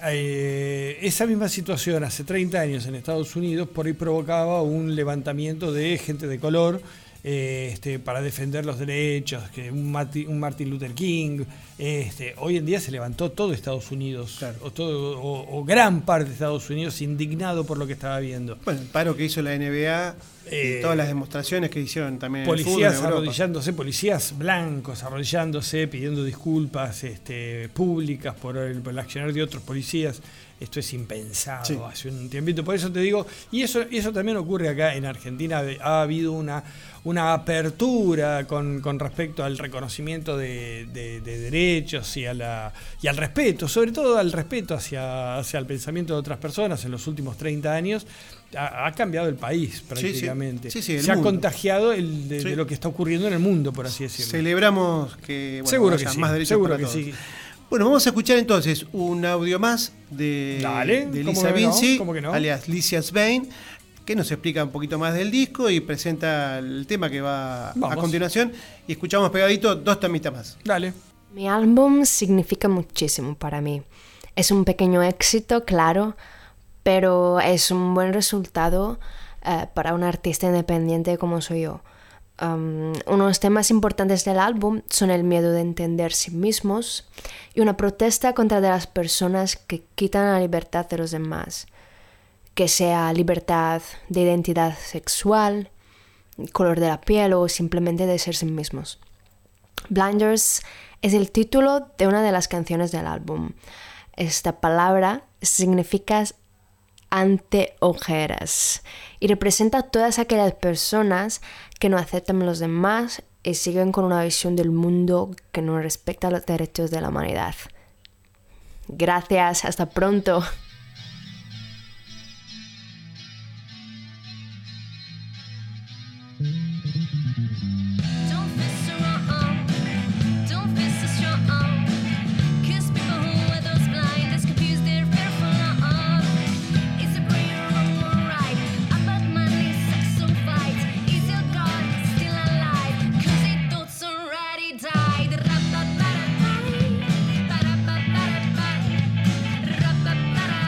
eh, esa misma situación hace treinta años en Estados Unidos por ahí provocaba un levantamiento de gente de color eh, este, para defender los derechos, que un, Martin, un Martin Luther King. Este, hoy en día se levantó todo Estados Unidos, o, todo, o, o gran parte de Estados Unidos indignado por lo que estaba viendo. Bueno, el paro que hizo la N B A Eh, y todas las demostraciones que hicieron también en el fútbol Policías en Europa. arrodillándose, policías blancos arrodillándose, pidiendo disculpas este, públicas por el, por el accionar de otros policías. Esto es impensado Sí. hace un tiempito. Por eso te digo, y eso, eso también ocurre acá en Argentina. Ha habido una, una apertura con, con respecto al reconocimiento de, de- de derechos y, a la, y al respeto, sobre todo al respeto hacia, hacia el pensamiento de otras personas en los últimos treinta años. Ha, ha cambiado el país prácticamente. Sí, sí, sí, el Se ha mundo. contagiado el de, Sí. de lo que está ocurriendo en el mundo, por así decirlo. Celebramos que bueno, Seguro haya que sí, más derechos seguro para que todos. sí. Bueno, vamos a escuchar entonces un audio más de, Dale, de ¿cómo Lisa que no? Vinci, ¿Cómo que no? alias Licia Svein, que nos explica un poquito más del disco y presenta el tema que va a Vamos. continuación. Y escuchamos pegadito dos temitas más. Dale. Mi álbum significa muchísimo para mí. Es un pequeño éxito, claro, pero es un buen resultado eh, para un artista independiente como soy yo. Um, unos temas importantes del álbum son el miedo de entender sí mismos y una protesta contra de las personas que quitan la libertad de los demás, que sea libertad de identidad sexual, color de la piel o simplemente de ser sí mismos. Blinders es el título de una de las canciones del álbum. Esta palabra significa anteojeras y representa a todas aquellas personas que no aceptan a los demás y siguen con una visión del mundo que no respecta los derechos de la humanidad. Gracias, hasta pronto. Don't be so wrong, don't be so strong. 'Cause people who wear those blinders confuse their fearful love. Is it right or wrong or right? About money, sex or fight? Is your God still alive? 'Cause he thought already died. Ra-ba-ba-da-bye, ba-da-ba-ba-da-bye, ra-ba-ba-da.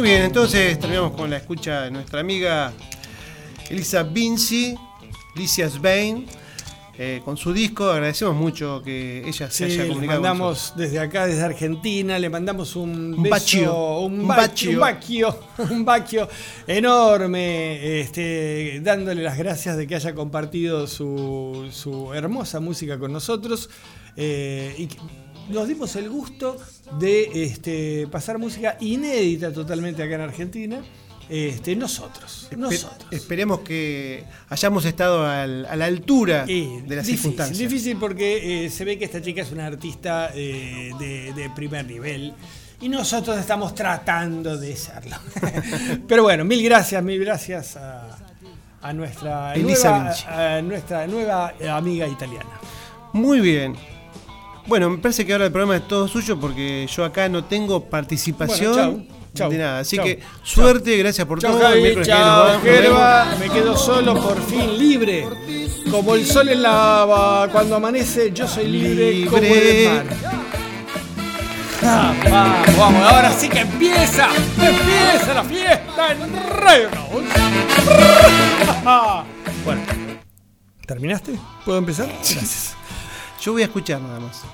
Muy bien, entonces terminamos con la escucha de nuestra amiga Elisa Vinci, Licia Svein, eh, con su disco. Agradecemos mucho que ella se Sí, haya le comunicado con mandamos nosotros. desde acá, desde Argentina, le mandamos un, Un beso, bacio, un, un ba- bacio. un bacio, un bacio enorme, este, dándole las gracias de que haya compartido su, su hermosa música con nosotros. Eh, y que nos dimos el gusto de este, pasar música inédita totalmente acá en Argentina. Este, nosotros, Espe- nosotros. Esperemos que hayamos estado al- a la altura de las Difícil, circunstancias. difícil porque eh, se ve que esta chica es una artista eh, de, de primer nivel y nosotros estamos tratando de serlo. Pero bueno, mil gracias, mil gracias a, a nuestra Elisa nueva, Vinci. a nuestra nueva amiga italiana. Muy bien. Bueno, me parece que ahora el programa es todo suyo porque yo acá no tengo participación Bueno, chau, chau, de nada. Así chau, que chau. suerte, gracias por Chao todo. El Javi, miércoles que viene chao nos vamos, nos Gerba, vemos. me quedo solo, por fin libre. Como el sol en la cuando amanece, yo soy libre, como Libre. el mar. Ah, vamos, vamos, ahora sí que empieza, empieza la fiesta en Radio Caos. Bueno, ¿terminaste? ¿Puedo empezar? Gracias. Yo voy a escuchar nada más.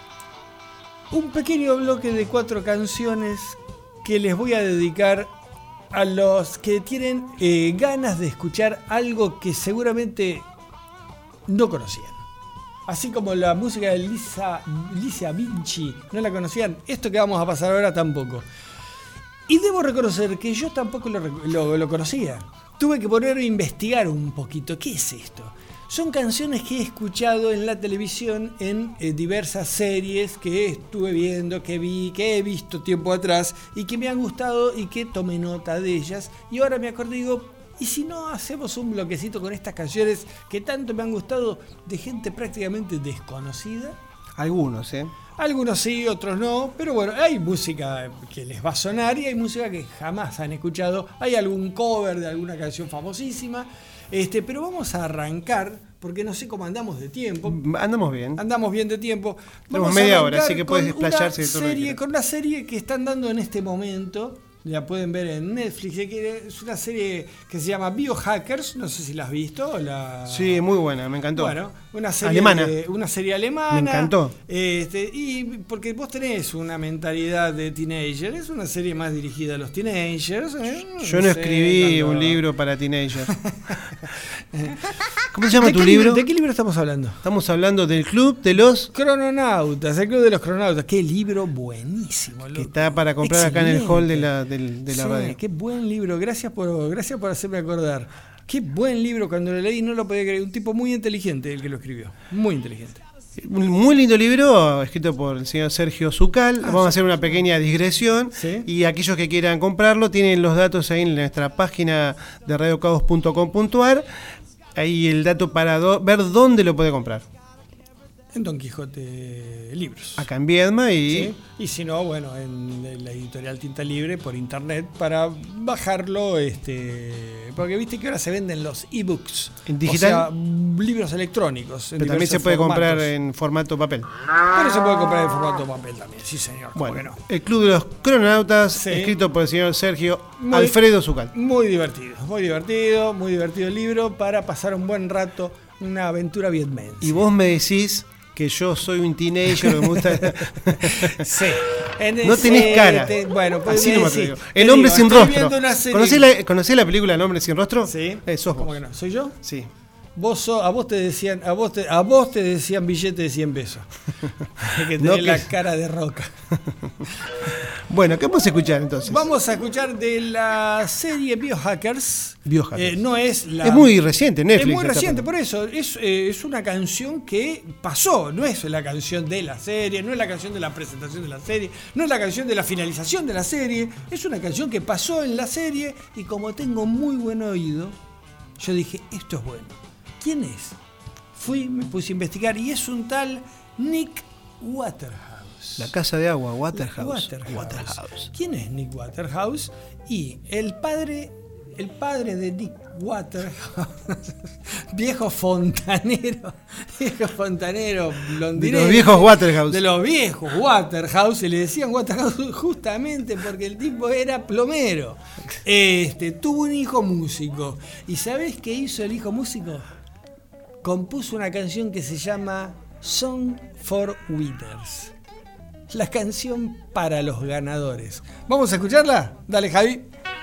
Un pequeño bloque de cuatro canciones que les voy a dedicar a los que tienen eh, ganas de escuchar algo que seguramente no conocían. Así como la música de Lisa, Licia Vinci no la conocían, esto que vamos a pasar ahora tampoco. Y debo reconocer que yo tampoco lo, lo, lo conocía. Tuve que poner a investigar un poquito. ¿Qué es esto? Son canciones que he escuchado en la televisión en eh, diversas series que estuve viendo, que vi, que he visto tiempo atrás y que me han gustado y que tomé nota de ellas. Y ahora me acuerdo y digo, ¿y si no hacemos un bloquecito con estas canciones que tanto me han gustado de gente prácticamente desconocida? Algunos, ¿eh? Algunos sí, otros no, pero bueno, hay música que les va a sonar y hay música que jamás han escuchado. Hay algún cover de alguna canción famosísima. Este, pero vamos a arrancar, porque no sé cómo andamos de tiempo. Andamos bien. Andamos bien de tiempo. Tenemos Vamos media a hora, arrancar así que puedes con una desplayarse de todo lo que serie, quieras. con una serie que están dando en este momento. La pueden ver en Netflix. Es una serie que se llama Biohackers. No sé si la has visto. La... Sí, muy buena, me encantó. Bueno, una serie Alemana. de- una serie alemana. Me encantó. Este, y porque vos tenés una mentalidad de teenager, es una serie más dirigida a los teenagers. ¿eh? Yo no sé, escribí cuando- un libro para teenagers. ¿Cómo se llama ¿De tu qué libro? ¿De qué libro estamos hablando? Estamos hablando del Club de los... Crononautas, el Club de los Crononautas. Qué libro buenísimo. Que loco. está para comprar acá en el Excelente. hall de la, del- de la Sí, radio. qué buen libro. Gracias por, gracias por hacerme acordar. Qué buen libro. Cuando lo leí no lo podía creer. Un tipo muy inteligente el que lo escribió. Muy inteligente. Un muy lindo libro, escrito por el señor Sergio Zucal. Vamos a hacer una pequeña digresión. Sí. Y aquellos que quieran comprarlo, tienen los datos ahí en nuestra página de radio caos punto com punto a r. Ahí el dato para do- ver dónde lo puede comprar. En Don Quijote Libros. Acá en Viedma y... ¿Sí? Y si no, bueno, en la editorial Tinta Libre por internet para bajarlo, este, porque viste que ahora se venden los ebooks, ¿En digital? o sea, libros electrónicos. En Pero también se diversos puede comprar formatos. en formato papel. Pero se puede comprar en formato papel también, sí señor. ¿cómo Bueno, que no? el Club de los Crononautas, Sí. escrito por el señor Sergio Muy- Alfredo Zucal. Muy divertido, muy divertido, muy divertido el libro para pasar un buen rato, una aventura vietmense. Y vos me decís que yo soy un teenager, que me gusta... Sí. En No ese- tenés cara. te- bueno, pues Así me nomás te decís, digo. te El hombre digo, sin estoy rostro. viendo una serie- ¿Conocés la, conocés la película El hombre sin rostro? Sí. Eh, sos ¿Cómo vos. que no? ¿Soy yo? Sí. Vos sos- a vos te decían, a vos te, a vos te decían billete de cien pesos. que tenés No, la que- cara de roca. Bueno, ¿qué vamos a escuchar entonces? Vamos a escuchar de la serie Biohackers. Biohackers. Eh, no es la. Es muy reciente, Netflix. Es muy está reciente, pasando. por eso. Es, eh, es una canción que pasó. No es la canción de la serie, no es la canción de la presentación de la serie, no es la canción de la finalización de la serie. Es una canción que pasó en la serie y como tengo muy buen oído, yo dije, esto es bueno. ¿Quién es? Fui, me puse a investigar y es un tal Nick Waterhouse. La casa de agua, Waterhouse. Waterhouse. Waterhouse. ¿Quién es Nick Waterhouse? Y el padre el padre de Nick Waterhouse, viejo fontanero, viejo fontanero londinense. De los viejos Waterhouse. De los viejos Waterhouse, y le decían Waterhouse justamente porque el tipo era plomero. Este, tuvo un hijo músico. ¿Y sabés qué hizo el hijo músico? Compuso una canción que se llama Song for Winners. La canción para los ganadores. ¿Vamos a escucharla? Dale, Javi.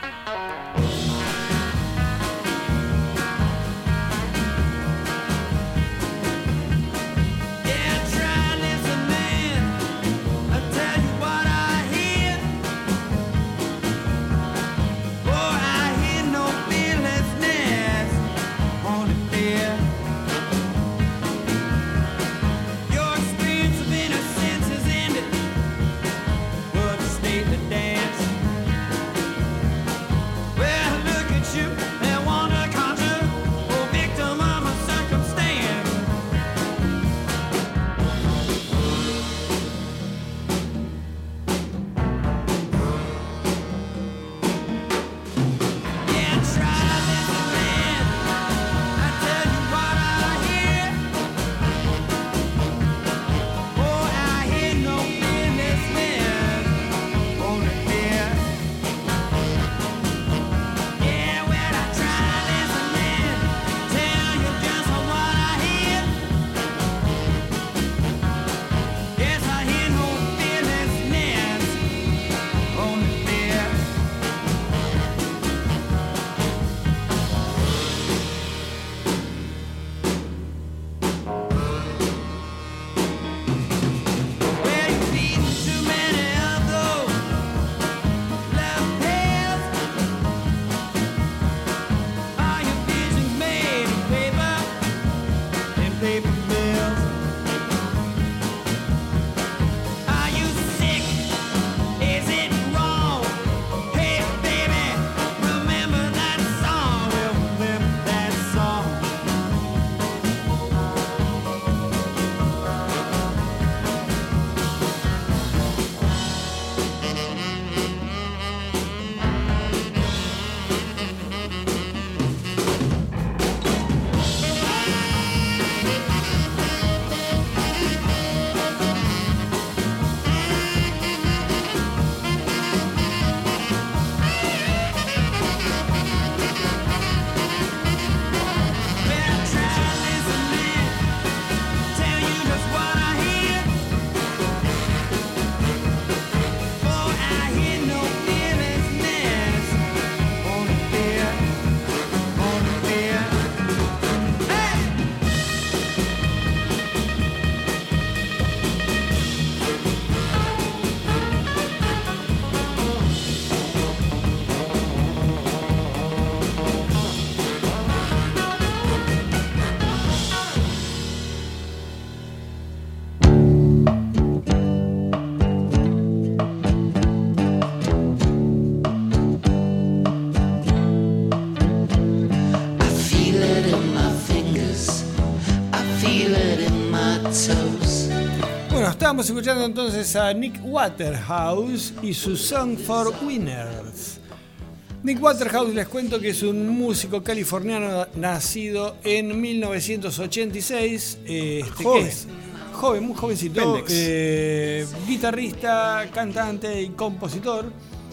Estábamos escuchando entonces a Nick Waterhouse y su Song for Winners. Nick Waterhouse, les cuento que es un músico californiano nacido en mil novecientos ochenta y seis. Este, Joven. ¿qué es? Joven, muy jovencito. Eh, guitarrista, cantante y compositor.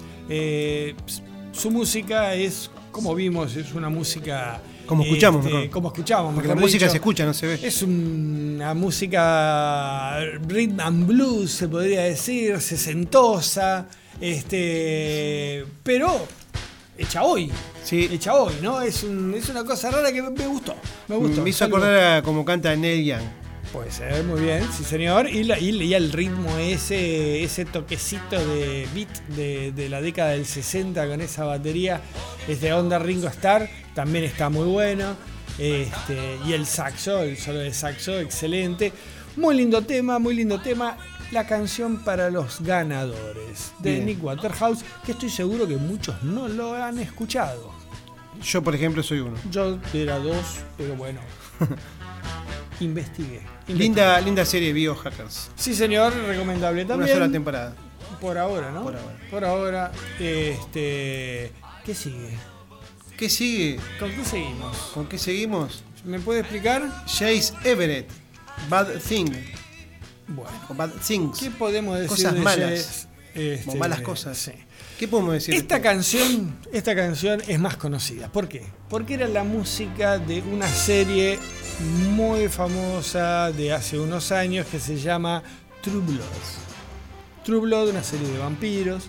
Eh, su música es, como vimos, es una música... Como escuchamos, este, mejor. Como escuchamos, Porque mejor la música dicho. se escucha, no se ve. Es una música rhythm and blues, se podría decir, sesentosa, este, pero hecha hoy. Sí. Hecha hoy, ¿no? Es, un, es una cosa rara que me, me gustó. Me gustó. Me hizo Salvo- acordar a como canta Neil Young. Puede ser, muy bien, sí señor. Y, la, y, y el ritmo, ese, ese toquecito de beat de, de la década del sesenta con esa batería, es de onda Ringo Starr, también está muy bueno. Este, y el saxo, el solo de saxo, excelente. Muy lindo tema, muy lindo tema. La canción para los ganadores de Bien. Nick Waterhouse, que estoy seguro que muchos no lo han escuchado. Yo, por ejemplo, soy uno. Yo era dos, pero bueno. Investigué. Linda, linda serie Biohackers. Sí, señor, recomendable también. Una sola temporada. Por ahora, ¿no? Por ahora. Por ahora. Este, ¿qué sigue? ¿Qué sigue? ¿Con qué seguimos? ¿Con qué seguimos? ¿Me puede explicar? Chase Everett, Bad Thing. Bueno. O Bad Things. ¿Qué podemos decir cosas de malas? Chase? Este, o malas cosas. Sí. ¿Qué podemos decir? Esta canción, esta canción es más conocida. ¿Por qué? Porque era la música de una serie muy famosa de hace unos años que se llama True Blood. True Blood, una serie de vampiros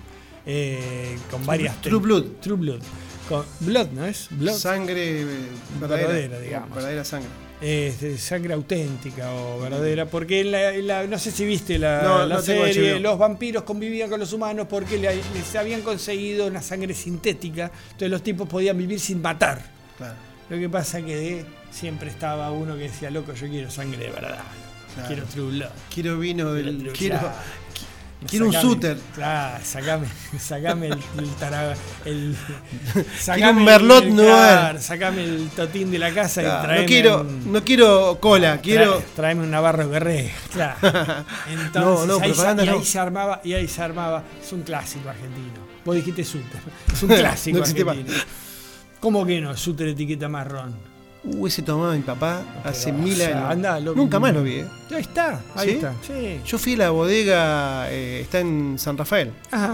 eh, con varias... True Blood. True Blood. Con Blood, ¿no es? Blood. Sangre eh, verdadera, verdadera, digamos. Verdadera sangre. Este, sangre auténtica o verdadera, porque en la, en la- no sé si viste la, No, la no tengo serie, H B O. los vampiros convivían con los humanos porque le- les habían conseguido una sangre sintética, entonces los tipos podían vivir sin matar. Claro. Lo que pasa que siempre estaba uno que decía, loco, yo quiero sangre de verdad, Claro. quiero true blood. Quiero vino del. True Quiero, blood. quiero un Sacame- shooter. Claro, sacame, sacame el, el, tara- el Quiero un el- Merlot el- Noir. claro, sacame el totín de la casa Claro, y traeme no quiero, un- no quiero cola, quiero. Trae- Traeme un Navarro Guerrero. Claro. Entonces, No, no, ahí, se, propaganda y ahí no. se armaba, y ahí se armaba. Es un clásico argentino. Vos dijiste Suter. Es un clásico No existe más. argentino. ¿Cómo que no? Suter etiqueta marrón. Uh, ese tomaba mi papá hace Pero, mil o sea, años. andá, lo- Nunca más lo vi, ¿eh? Ahí está, ahí ¿Sí? está. Sí. Yo fui a la bodega, eh, está en San Rafael. Ajá.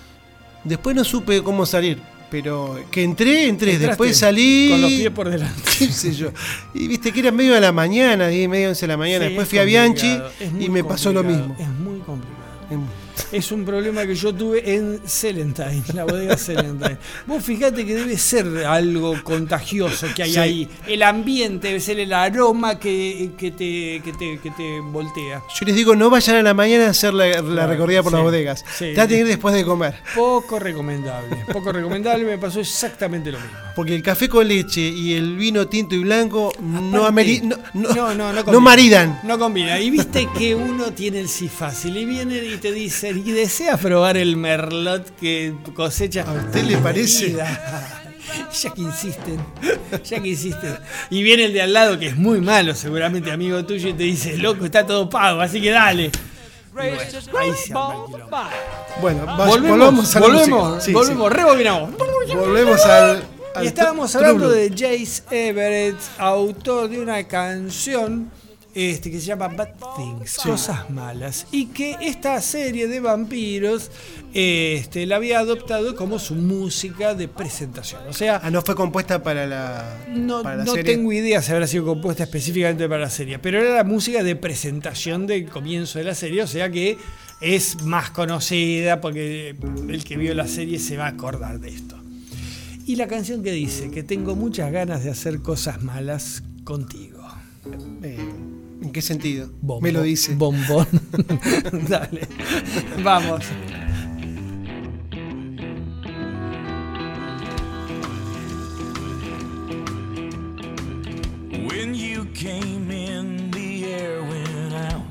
Después no supe cómo salir, pero que entré, entré. Entraste Después salí. con los pies por delante. ¿Qué sé yo? Y viste que era medio de la mañana, diez y media, once de la mañana. Sí, Después es fui a Bianchi complicado, es muy y me pasó lo complicado, mismo. Es muy complicado. Em, Es un problema que yo tuve en Celentine, la bodega Celentine. Vos fijate que debe ser algo contagioso que hay Sí. ahí. El ambiente debe ser el aroma que, que, te, que, te, que te voltea. Yo les digo, no vayan a la mañana a hacer la, la Claro, recorrida por sí, las bodegas. sí. Traten de ir después de comer. Poco recomendable. Poco recomendable, me pasó exactamente lo mismo. Porque el café con leche y el vino tinto y blanco no, Aparte, ameri- no, no, no, no, no no combina. maridan. No combina. Y viste que uno tiene el sí fácil y viene y te dice, y desea probar el merlot que cosecha. ¿A usted le parece? Vida. Ya que insisten, ya que insisten. Y viene el de al lado, que es muy malo, seguramente amigo tuyo, y te dice, loco, está todo pago, así que dale. Y bueno, ahí se arma el quilombo. Bueno, va- Volvemos, volvamos a la volvemos, música. Sí, volvemos, sí. rebobinamos. Volvemos al. al Y estábamos True hablando Blue. de Chase Everett, autor de una canción este, que se llama Bad Things, Cosas Malas, y que esta serie de vampiros este, la había adoptado como su música de presentación. O sea, Ah, no fue compuesta para la, no, para la no serie. tengo idea si habrá sido compuesta específicamente para la serie, pero era la música de presentación del comienzo de la serie, o sea que es más conocida porque el que vio la serie se va a acordar de esto. Y la canción que dice que tengo muchas ganas de hacer cosas malas contigo. Eh, ¿En qué sentido? Bombo- Me lo dice. Bombón. Dale. Vamos. When you came in, the air went out,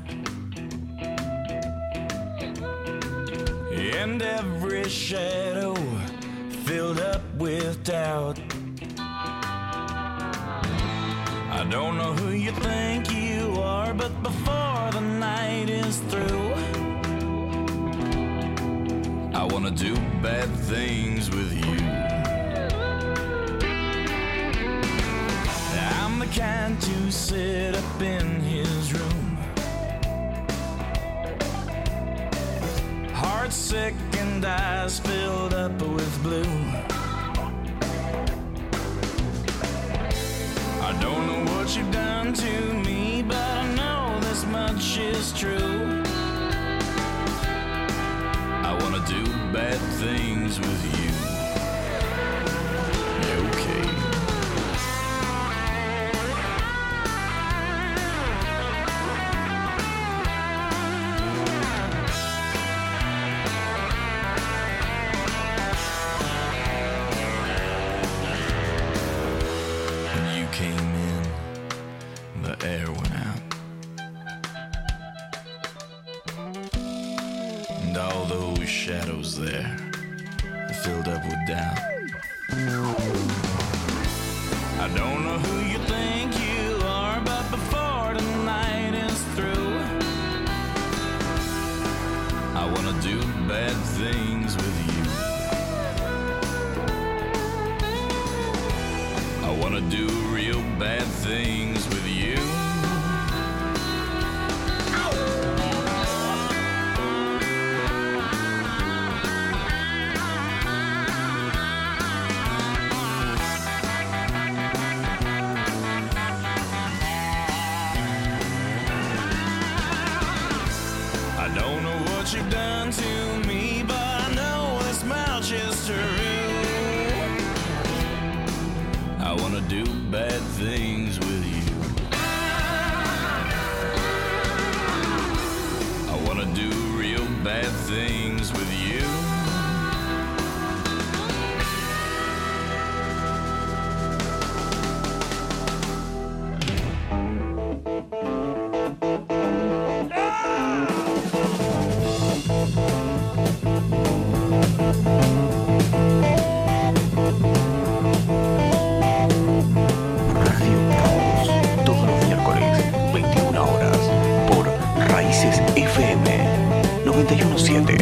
and every shadow filled up with doubt. I don't know who you think you are, but before the night is through, I wanna do bad things with you. I'm the kind to sit up in his room, heart sick and eyes filled up with blue. I don't know what you've done to me, but I know this much is true. I wanna do bad things with you. Okay. When you came in, the air went out, and all those shadows there filled up with doubt. I don't know who you think you are, but before the night is through, I wanna do bad things with you. wanna do real bad things with you. I don't know what you've done to me, but I know this much is true. I wanna do bad things with you. I wanna do real bad things with you. Radio Caos, todos los miércoles, veintiuna horas, por Raíces F M noventa y uno punto siete.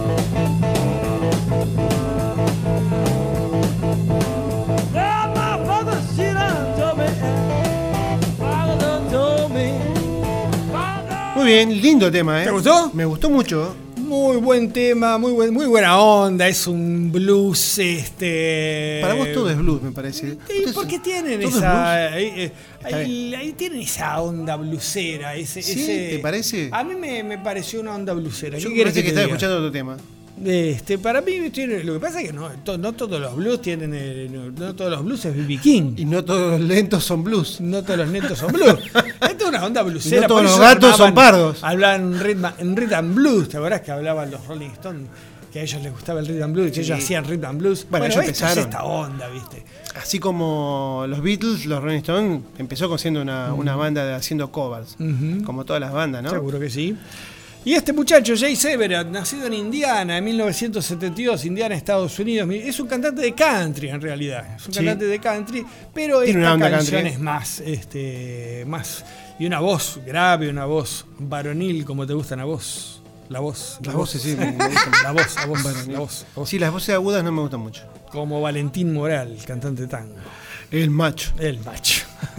Muy bien, lindo tema, ¿eh? ¿Te gustó? Me gustó mucho. Muy buen tema, muy buen, muy buena onda. Es un blues, este. Para vos todo es blues, me parece. ¿Y por qué tienen ¿todo es esa? blues? Ahí, eh, Está ahí- ahí tienen esa onda blusera. Ese, ¿Sí? ese- ¿Te parece? A mí me, me pareció una onda blusera. Yo ¿Qué me quieres parece que te estaba diga? escuchando otro tema. Este, para mí tiene, lo que pasa es que no, to- no todos los blues tienen, eh, no, no todos los blues es B B King. Y no todos los lentos son blues. No todos los netos son blues. Esta es una onda blusera. Y no todos por los eso gatos son hablaban- pardos. Hablaban rhythm, en rhythm and blues. ¿Te acordás que hablaban los Rolling Stones? Que a ellos les gustaba el rhythm and blues, que Sí. ellos hacían rhythm and blues. Bueno, ellos esto empezaron. es esta onda, ¿viste? Así como los Beatles, los Rolling Stones, empezó con siendo una, Ujú. una banda de haciendo covers. Ujú. Como todas las bandas, ¿no? Seguro que sí. Y este muchacho, Jay Severat, nacido en Indiana en mil novecientos setenta y dos, Indiana, Estados Unidos, es un cantante de country en realidad. Es un Sí. cantante de country, pero Tiene una esta onda canción country. es más, este, más. Y una voz grave, una voz varonil, como te gustan a vos. La voz. Las la voces voz. sí. me gustan. La voz, la voz, Varonil. la voz, la voz. Sí, las voces agudas no me gustan mucho. Como Valentín Moral, cantante de tango. El macho. El macho.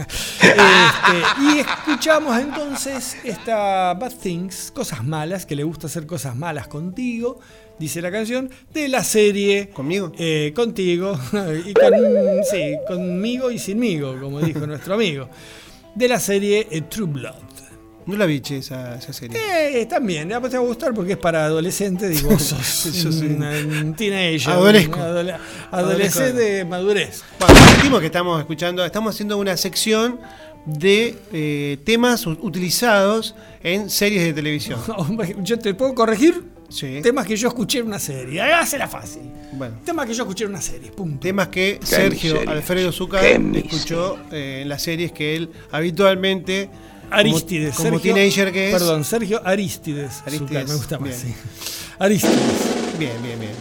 Este, y escuchamos entonces esta Bad Things, cosas malas, que le gusta hacer cosas malas contigo, dice la canción, de la serie. ¿Conmigo? Eh, contigo. Y con, sí, conmigo y sinmigo, como dijo nuestro amigo. De la serie eh, True Blood. No la vi, che, esa, esa serie. Eh, también, ya te va a gustar porque es para adolescentes, digo, vos sos Yo soy un, un teenager, Adolesco. un adole- adolescente de madurez. Bueno, repetimos que estamos escuchando, estamos haciendo una sección de eh, temas u- utilizados en series de televisión. Yo te puedo corregir. Sí. Temas que yo escuché en una serie. Hágasela fácil. Bueno. Temas que yo escuché en una serie. Punto. Temas que Qué Sergio miseria. Alfredo Zucca Qué escuchó eh, en las series que él habitualmente, Aristides. como, como Sergio- teenager que es. Perdón, Sergio Aristides. Aristides, Zucca, me gusta más, bien. sí. Aristides. Bien, bien, bien.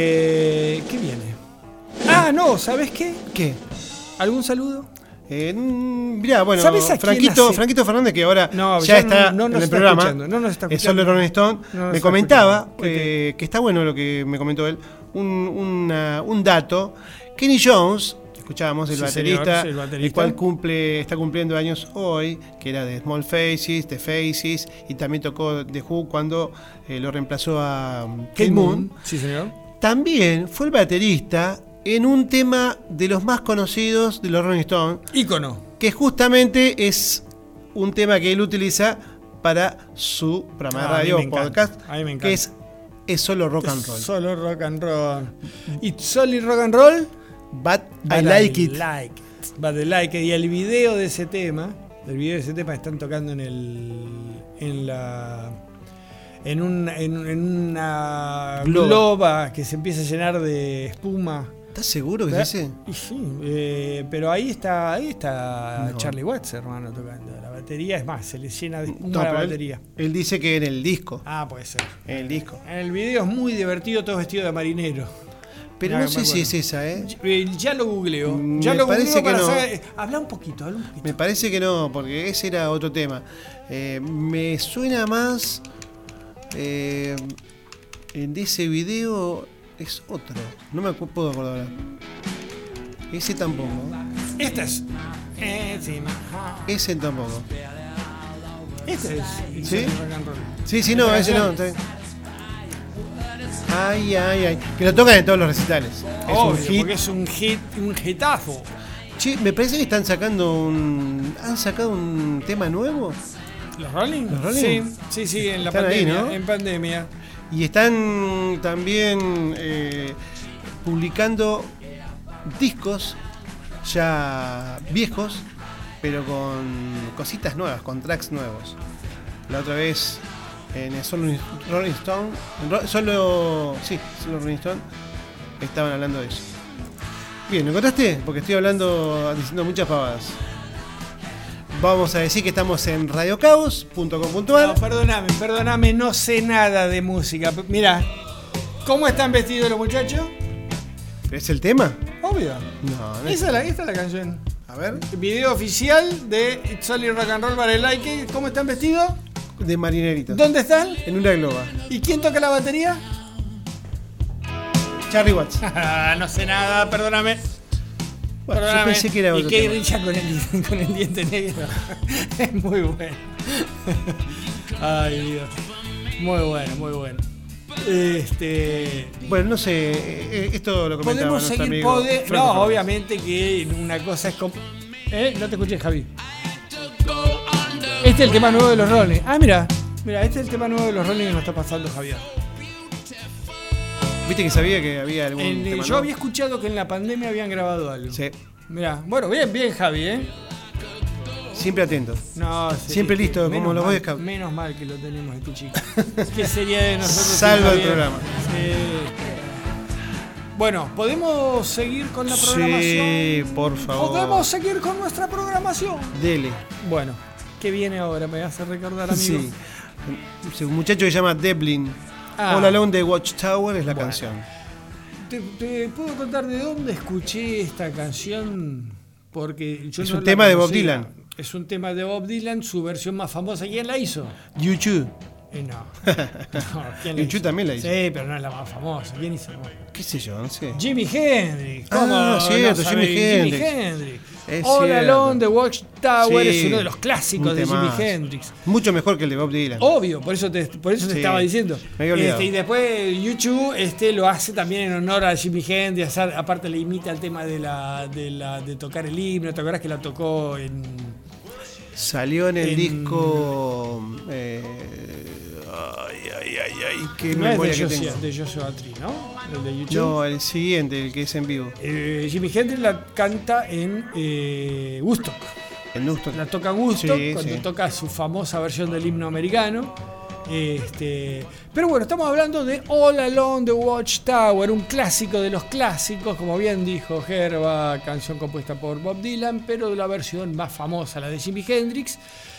Eh, ¿Qué viene? Ah, no, ¿sabes qué? ¿Qué? ¿Algún saludo? Eh, mm, mirá, bueno, ¿Sabes a quién Franquito, hace? Franquito Fernández, que ahora No, ya ya no- está no nos en el está programa, escuchando, no nos está es escuchando. solo Rolling Stone, No nos me está comentaba escuchando. ¿Qué eh, que está bueno lo que me comentó él, un, una- un dato. Kenny Jones, escuchábamos, el Sí, baterista, señor, sí, el baterista. el cual cumple, está cumpliendo años hoy, que era de Small Faces, The Faces, y también tocó The Who cuando eh, lo reemplazó a um, Keith Moon. Sí, señor. También fue el baterista en un tema de los más conocidos de los Rolling Stones, Ícono. que justamente es un tema que él utiliza para su programa de Ah, a mí radio me o encanta, podcast, a mí me encanta. que es, es solo rock and roll. Solo rock and roll. ¿Y solo rock and roll? But, But I like it. like it. But I like it. Y el video de ese tema, el video de ese tema están tocando en el, en la, en, un, en, en una Globa. globa que se empieza a llenar de espuma. ¿Estás seguro que ¿Eh? es ese? Y sí, eh, pero ahí está, ahí está No. Charlie Watts, hermano, tocando. La batería es más, se le llena de espuma No, la pero él- batería. Él, dice que en el disco. Ah, puede ser. En el disco. En el video es muy divertido, todo vestido de marinero. Pero Ah, no me sé si acuerdo. es esa, ¿eh? Eh, Ya lo googleo. Me Ya lo parece googleo que para no. saber. Habla un poquito, habla un poquito. Me parece que no, porque ese era otro tema. Eh, me suena más. Eh, en ese video es otro. No me acu- puedo acordar ahora. Ese tampoco. Esta es. Eh, sí. Ese tampoco. Este es. ¿Sí? Rock and roll. Sí, sí, no, ese no. Está bien. Ay, ay, ay. Que lo tocan en todos los recitales. Es Obvio, un hit. porque es un hit, un hitazo. Che, me parece que están sacando un. ¿Han sacado un tema nuevo? ¿Los Rolling? ¿Los Rolling? Sí, sí, sí, en la Están ahí, pandemia. ¿no? En pandemia. Y están también eh, publicando discos ya viejos, pero con cositas nuevas, con tracks nuevos. La otra vez en el solo Rolling Stone, en Ro- solo, sí, solo Rolling Stone, estaban hablando de eso. Bien, ¿lo encontraste? Porque estoy hablando, diciendo muchas pavadas. Vamos a decir que estamos en radio caos punto com punto a r. No, perdóname, perdóname, no sé nada de música. Mirá, ¿cómo están vestidos los muchachos? ¿Es el tema? Obvio. No, no Esa es la, esta es la canción. A ver. Video oficial de It's Only Rock and Roll para el Like. ¿Cómo están vestidos? De marineritos. ¿Dónde están? En una globa. ¿Y quién toca la batería? Charlie Watts. No sé nada, perdóname. Bueno, yo Perdóname. pensé que era Y otro Kate tema. Richards con el, con el diente negro. Es muy bueno. Ay, Dios. Muy bueno, muy bueno. Este. Bueno, no sé, eh, esto lo comentaba Podemos nuestro seguir. amigo pode- Franco No, Fernández. obviamente que una cosa es. com- ¿Eh? No te escuché, Javi. Este es el tema nuevo de los Rolling. Ah, mira. Mira, este es el tema nuevo de los Rolling que nos está pasando, Javier. ¿Viste que sabía que había algún En- tema yo nuevo? había escuchado que en la pandemia habían grabado algo. Sí. Mira, bueno, bien, bien, Javi, ¿eh? Siempre atento. No, sí, Siempre sí, listo, menos como los mal- Boy Scouts. Menos mal que lo tenemos este chico. ¿Qué sería de nosotros? sin Salva el Javier? programa. Sí. Bueno, ¿podemos seguir con la programación? Sí, por favor. ¿Podemos seguir con nuestra programación? Dele. Bueno, ¿qué viene ahora? Me hace recordar, amigo. Sí. Sí, un muchacho que se llama Devlin. Ah. All Alone de Watchtower es la Bueno. canción. ¿Te, te puedo contar de dónde escuché esta canción? Porque yo Es no un la tema de Bob conocía. Dylan. Es un tema de Bob Dylan, su versión más famosa. ¿Quién la hizo? YouTube. Eh, no. No, ¿quién la YouTube hizo? también la hizo. Sí, pero no es la más famosa. ¿Quién hizo? ¿Qué sé yo? No sé. Jimi Hendrix. Ah, ¿Cómo cierto, no Jimi sabés? Hendrix. Hendrix. Es All cierto. Alone the Watchtower Sí, es uno de los clásicos un de Jimi temazo. Hendrix. Mucho mejor que el de Bob Dylan. Obvio, por eso te, por eso te Sí, estaba diciendo. me había olvidado. Este, y después YouTube este, lo hace también en honor a Jimi Hendrix. hacer- Aparte le imita el tema de la, de la de tocar el himno. ¿Te acuerdas que la tocó en. Salió en el En- disco. Eh, ay, ay, ay, ay. Qué No es memoria de que Joshua, tengo. de Joshua Tree, ¿no? El de YouTube. No, el siguiente, el que es en vivo. Eh, Jimi Hendrix la canta en eh, Woodstock. En Woodstock. La toca en Woodstock Sí, cuando sí. toca su famosa versión del himno americano. Este, pero bueno, estamos hablando de All Alone the Watchtower, un clásico de los clásicos, como bien dijo Gerba, canción compuesta por Bob Dylan, pero de la versión más famosa, la de Jimi Hendrix.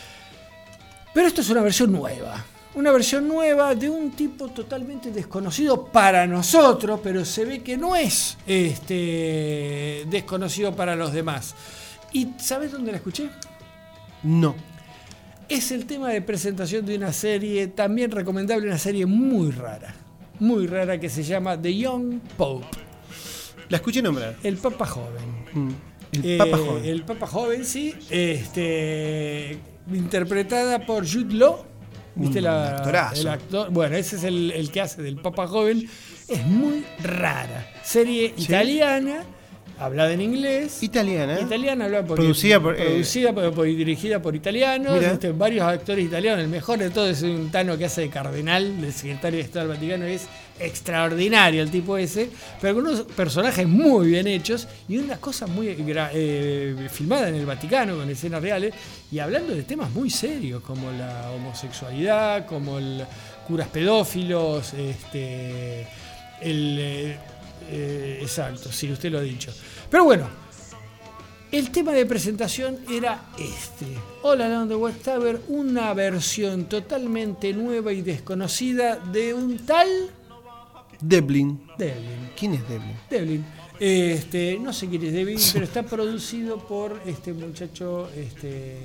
Pero esto es una versión nueva. Una versión nueva de un tipo totalmente desconocido para nosotros, pero se ve que no es este, desconocido para los demás. ¿Y sabes dónde la escuché? No. Es el tema de presentación de una serie, también recomendable, una serie muy rara. Muy rara que se llama The Young Pope. La escuché nombrar. El Papa Joven. Mm. El Eh, Papa Joven. El Papa Joven, sí. Este, interpretada por Jude Law. ¿Viste Un la, actorazo. el actor? Bueno, ese es el, el que hace del Papa Joven. Es muy rara. Serie ¿Sí? italiana, hablada en inglés. Italiana. Italiana, hablada por, Producida por, eh, producida por- por- y dirigida por italianos. Mira. Este, varios actores italianos. El mejor de todos es un tano que hace de cardenal, del secretario de Estado del Vaticano. Es extraordinario el tipo ese, pero con unos personajes muy bien hechos y unas cosas muy gra- eh, filmadas en el Vaticano con escenas reales y hablando de temas muy serios como la homosexualidad, como el curas pedófilos, este, el eh, eh, exacto, sí, usted lo ha dicho. Pero bueno, el tema de presentación era este. Hola, Alone the Watchtower, una versión totalmente nueva y desconocida de un tal Devlin. Devlin. ¿Quién es Devlin? Devlin. Este, no sé quién es Devlin, pero está producido por este muchacho, este.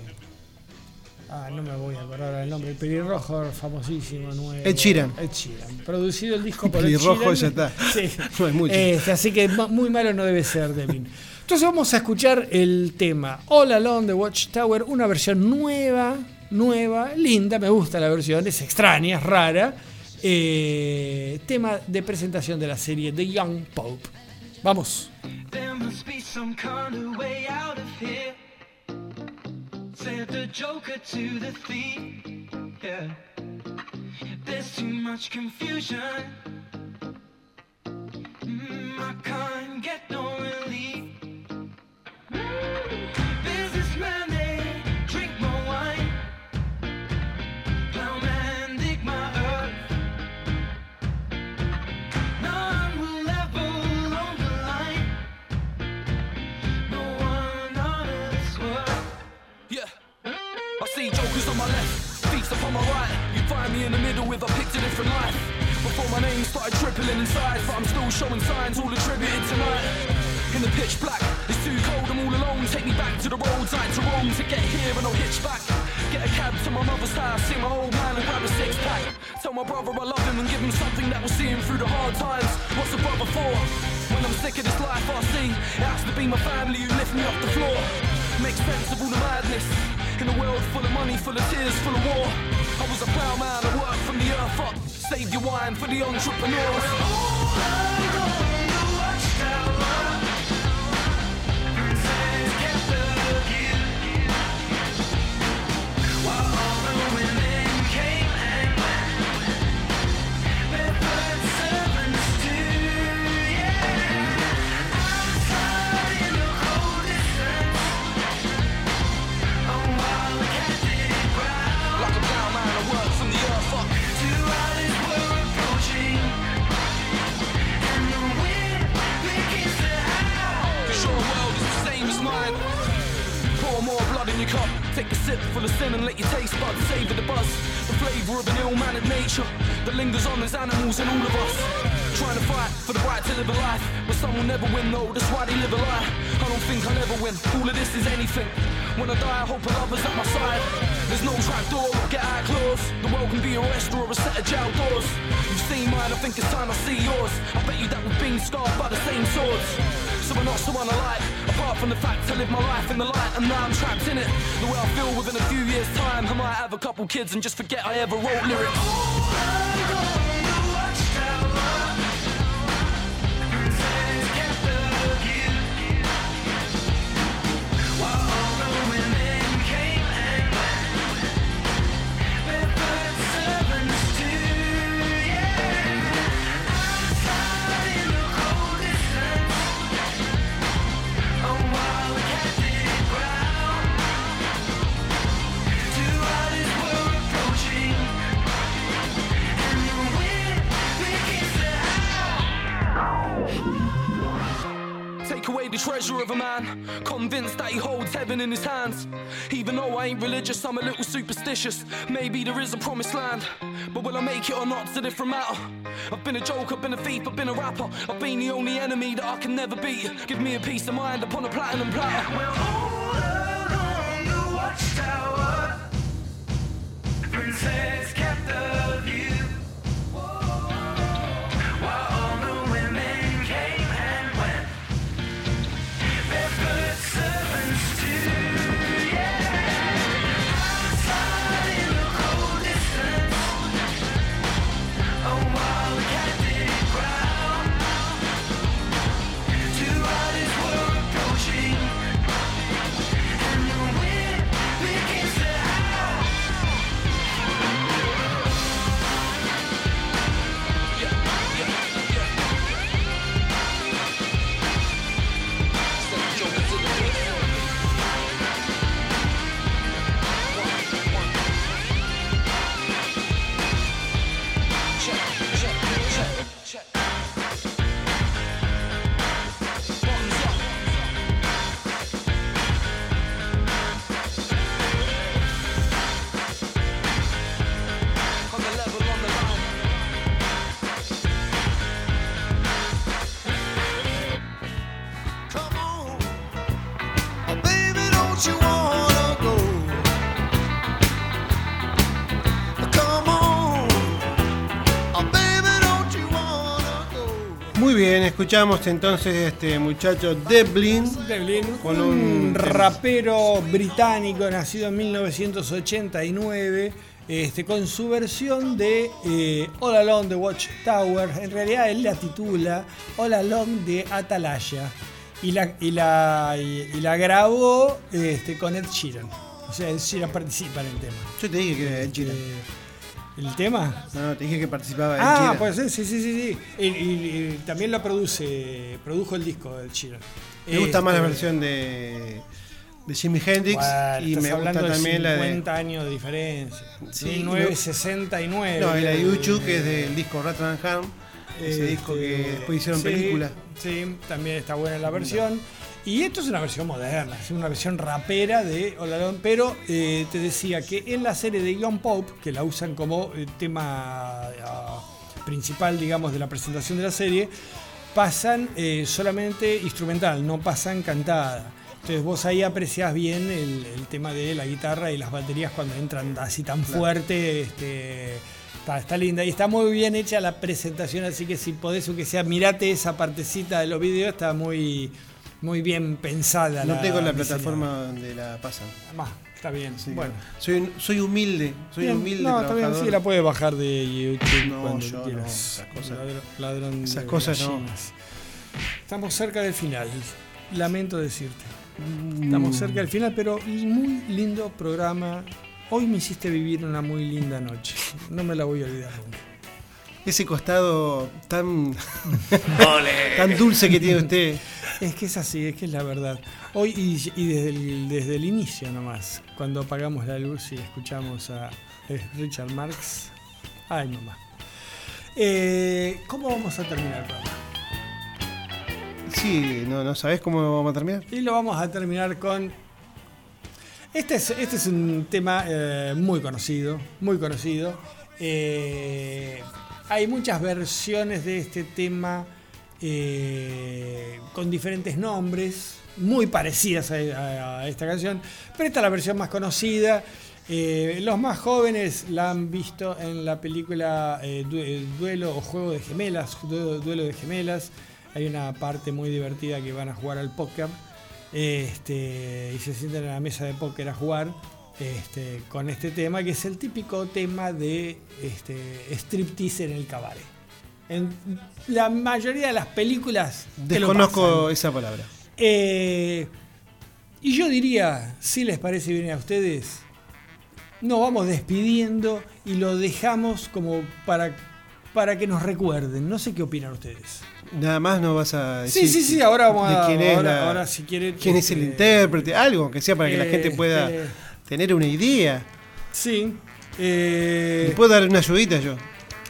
Ah, no me voy a acordar ahora el nombre. El pelirrojo famosísimo, nuevo. Ed Sheeran. Ed Sheeran. Producido el disco por Ed Pelirrojo Sheeran. ya está. Sí. No es mucho. Este, así que ma- muy malo no debe ser Devlin. Entonces vamos a escuchar el tema All Along the Watchtower, una versión nueva, nueva, linda, me gusta la versión, es extraña, es rara. Eh, tema de presentación de la serie The Young Pope. Vamos. There must be some kind of way out of here. Said the Joker to the thief. Yeah. There's too much confusion. Mm, I can't get no relief. Businessman, they drink more wine. Plowman, dig my earth. None will ever along the line. No one out of this world. Yeah, I see jokers on my left, thieves upon my right. You find me in the middle with a picked a different life. Before my name started tripling inside, but I'm still showing signs all attributed tonight. In the pitch black, it's too cold, I'm all alone. Take me back to the roads I had to roam to get here and I'll hitch back. Get a cab to my mother's house, see my old man and grab a six pack. Tell my brother I love him and give him something that will see him through the hard times. What's a brother for? When I'm sick of this life I see, it has to be my family who lift me off the floor. Make sense of all the madness, in a world full of money, full of tears, full of war. I was a ploughman, I worked from the earth up. Save your wine for the entrepreneurs. Take a sip full of sin and let your taste buds savour the buzz. The flavour of an ill-mannered nature that lingers on as animals in all of us. Trying to fight for the right to live a life, but some will never win though, that's why they live a lie. I don't think I'll ever win, all of this is anything. When I die I hope a lover's at my side. There's no trapdoor or get out clause. The world can be a restaurant or a set of jail doors. You've seen mine, I think it's time I see yours. I bet you that we've been scarred by the same swords. So we're not so unalike, apart from the fact I live my life in the light and now I'm trapped in it. The way I feel within a few years time, I might have a couple kids and just forget I ever wrote lyrics. The treasure of a man, convinced that he holds heaven in his hands. Even though I ain't religious, I'm a little superstitious. Maybe there is a promised land, but will I make it or not's a different matter. I've been a joker, been a thief, I've been a rapper. I've been the only enemy that I can never beat. Give me a peace of mind upon a platinum platter. We're all along the watchtower. Princess kept the view. Take Muy bien, escuchamos entonces a este muchacho Devlin. Devlin, con un, un rapero británico nacido en mil novecientos ochenta y nueve, este, con su versión de eh, All Along the Watchtower. En realidad él la titula All Along the Atalaya y la, y la, y, y la grabó este, con Ed Sheeran. O sea, Ed Sheeran participa en el tema. Yo te dije que era Ed Sheeran. ¿El tema? No, no, te dije que participaba Ed Ah, Sheeran. pues sí, sí, sí, sí. Y, y- y también lo produce, produjo el disco del Sheeran. Me gusta más la Este, versión de, de Jimi Hendrix bueno, y estás me gusta hablando de también la de... cincuenta años de diferencia. Sí, mil novecientos sesenta y nueve. No, y la de U dos, que es del disco Rattle and Harm, ese Este, disco que después hicieron sí, película. Sí, también está buena la versión. Y esto es una versión moderna, es una versión rapera de All Along, pero eh, te decía que en la serie de Young Pope, que la usan como eh, tema ah, principal, digamos, de la presentación de la serie, pasan eh, solamente instrumental, no pasan cantada. Entonces vos ahí apreciás bien el, el tema de la guitarra y las baterías cuando entran así tan fuerte. Este, está, está linda y está muy bien hecha la presentación, así que si podés, aunque sea, mirate esa partecita de los videos, está muy, muy bien pensada. No tengo la diseñada. plataforma donde la pasan. Ah, está bien, Sí, bueno. Soy, soy humilde, soy Bien, humilde no, está bien, trabajador. sí, la puedes bajar de YouTube No, cuando yo no, quieras. esas cosas- Ladrón, ladrón esas de cosas no. gallinas. Estamos cerca del final, lamento decirte. Estamos cerca del final, pero muy lindo programa. Hoy me hiciste vivir una muy linda noche. No me la voy a olvidar nunca. Ese costado tan, tan dulce que tiene usted. Es que es así, es que es la verdad. Hoy y, y desde, el, desde el inicio nomás, cuando apagamos la luz y escuchamos a eh, Richard Marx. Ay, mamá. Eh, ¿Cómo vamos a terminar el programa? Sí, no, no sabés cómo vamos a terminar. Y lo vamos a terminar con... Este es, este es un tema eh, muy conocido, muy conocido. Eh, hay muchas versiones de este tema eh, con diferentes nombres, muy parecidas a, a- a esta canción, pero esta es la versión más conocida. Eh, los más jóvenes la han visto en la película eh, Due- Duelo o Juego de Gemelas, Duelo, Duelo de Gemelas. Hay una parte muy divertida que van a jugar al póker este, y se sientan en la mesa de póker a jugar este, con este tema, que es el típico tema de este, striptease en el cabaret. En la mayoría de las películas te lo Desconozco pasan. esa palabra. Eh, y yo diría, si les parece bien a ustedes, nos vamos despidiendo y lo dejamos como para, para que nos recuerden. No sé qué opinan ustedes. Nada más no vas a Sí, decir sí, sí, ahora vamos a- de quién es, ahora- la- ahora si quieren, quién es el este, intérprete, algo que sea para que la gente pueda este, tener una idea. Sí. eh, ¿Me puedo dar una ayudita yo?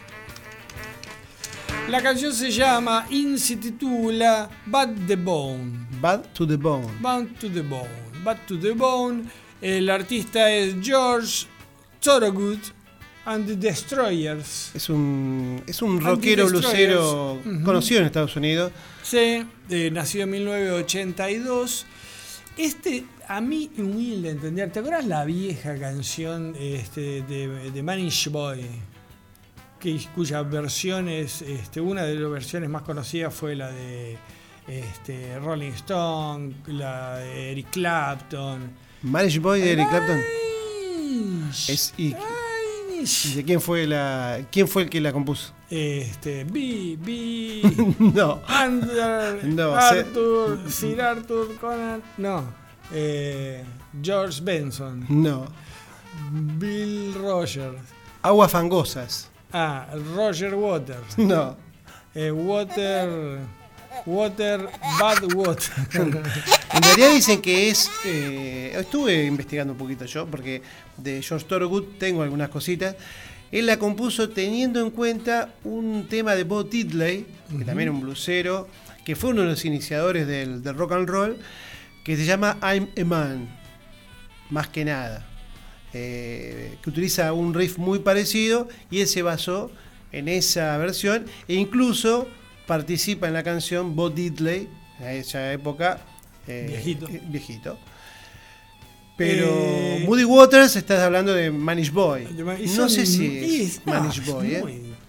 la canción se llama y se titula Bad the Bone. Bad to the Bone. Bad to the Bone. Bad to the Bone. El artista es George Thorogood and the Destroyers. Es un, es un And rockero the Destroyers. blusero Ujú. conocido en Estados Unidos. Sí, eh, nació en mil novecientos ochenta y dos. Este, a mí, humilde entender, ¿te acuerdas la vieja canción este, de, de Manish Boy? Que, cuya versión es, este, una de las versiones más conocidas fue la de este, Rolling Stone, la de Eric Clapton. Marriage Boy de Eric Clapton. Manish, Es, y, Manish. ¿y de quién fue la quién fue el que la compuso? Este, B, B, No. Under, No, Arthur, Sir Arthur Conan, no, eh, George Benson, No. Bill Rogers, Aguas fangosas. ah, Roger Waters, No. eh, Water, Water, Bad Water. En realidad dicen que es. eh, estuve investigando un poquito yo, porque de George Thorogood tengo algunas cositas. Él la compuso teniendo en cuenta un tema de Bo Diddley, que Ujú. también era un blusero, que fue uno de los iniciadores del, del rock and roll, que se llama I'm a Man, más que nada. Eh, que utiliza un riff muy parecido y él se basó en esa versión e incluso participa en la canción Bo Diddley, en esa época. eh, Viejito. eh, viejito. Pero Eh, Muddy Waters, estás hablando de Manish Boy. De Ma- y No son- sé si y es no, Manish Boy, ¿eh? muy-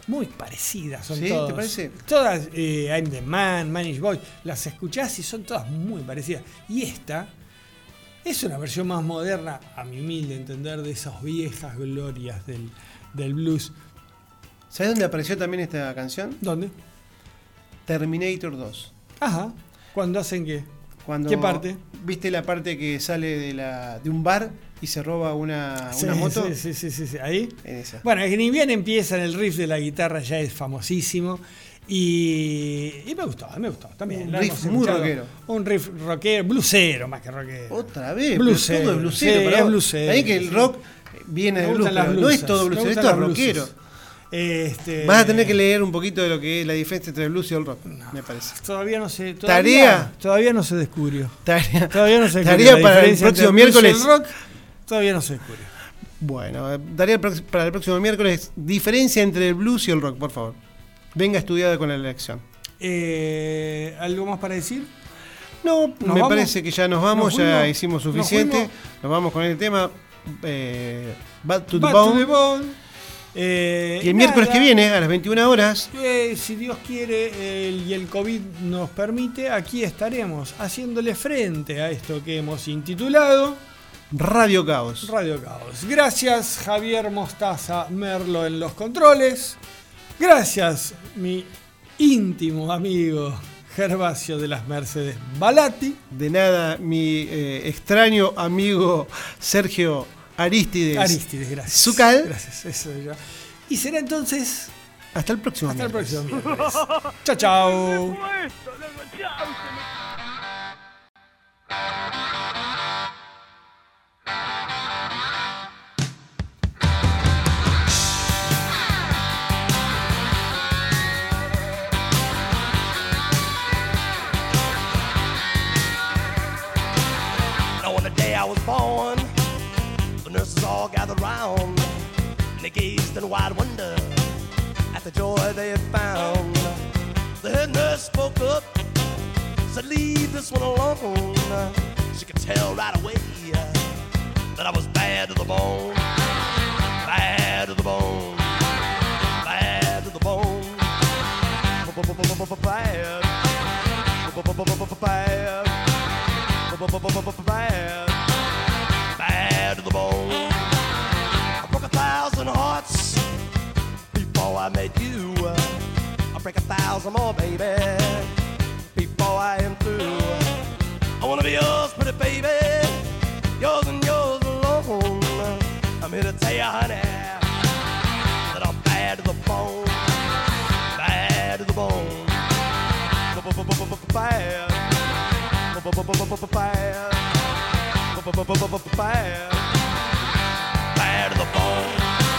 muy parecidas, son ¿Sí? todas. ¿Te parece? Todas, eh, I'm the Man, Manish Boy, las escuchás y son todas muy parecidas. Y esta es una versión más moderna, a mi humilde entender, de esas viejas glorias del, del blues. ¿Sabes dónde apareció también esta canción? ¿Dónde? Terminator dos. Ajá. ¿Cuándo hacen qué? Cuando, ¿Qué parte? ¿Viste la parte que sale de, la, de un bar y se roba una, Sí, una moto? Sí, sí, sí, sí, sí. Ahí. En esa. Bueno, que ni bien empieza el riff de la guitarra, ya es famosísimo. Y, y me gustó, me gustó también. Un la riff hemos muy escuchado. rockero. Un riff rockero, blusero más que rockero. Otra vez, Blusero, pero todo es blusero. sí, para es vos. blusero, Ahí que el sí. rock viene Me del blues, gustan las pero no es blusas, todo me blusero, gustan esto es las rockero. blusas. Este, Vas a tener que leer un poquito de lo que es la diferencia entre el blues y el rock, me parece. Todavía no se. Todavía, Tarea. Todavía no se descubrió. Tarea, Todavía no se descubrió. tarea La para el diferencia entre próximo blues y el miércoles. rock, todavía no se descubrió. Bueno, tarea para el próximo miércoles. Diferencia entre el blues y el rock, por favor. Venga estudiada con la elección. Eh, ¿Algo más para decir? No, me vamos? parece que ya nos vamos, ¿Nos ya fuimos? hicimos ¿Nos suficiente. fuimos? Nos, vamos con el tema eh, Bad to the Back Bone. to the Bone. Eh, Y el miércoles nada, que viene, a las veintiuna horas, eh, si Dios quiere el- y el COVID nos permite, aquí estaremos haciéndole frente a esto que hemos intitulado Radio Caos. Radio Caos. Gracias Javier Mostaza Merlo en los controles. Gracias mi íntimo amigo Gervasio de las Mercedes Balati. De nada, mi eh, extraño amigo Sergio Aristides. Aristides, gracias. Zucal. Gracias, eso ya. Y será entonces Hasta el próximo hasta el miércoles. próximo miércoles. Chao, chao. Now on the day I was born, the nurses all gathered round, and they gazed in wide wonder at the joy they had found. The head nurse spoke up, said, "Leave this one alone." She could tell right away that I was bad to the bone, bad to the bone, bad to the bone, bad, bad, bad, bad to the bone. I broke a thousand hearts before I met you. I break a thousand more, baby, before I am through. I wanna be yours, pretty baby, yours and yours alone. I'm here to tell you, honey, that I'm bad to the bone, bad to the bone, bad, bad, bad, bad to the bone.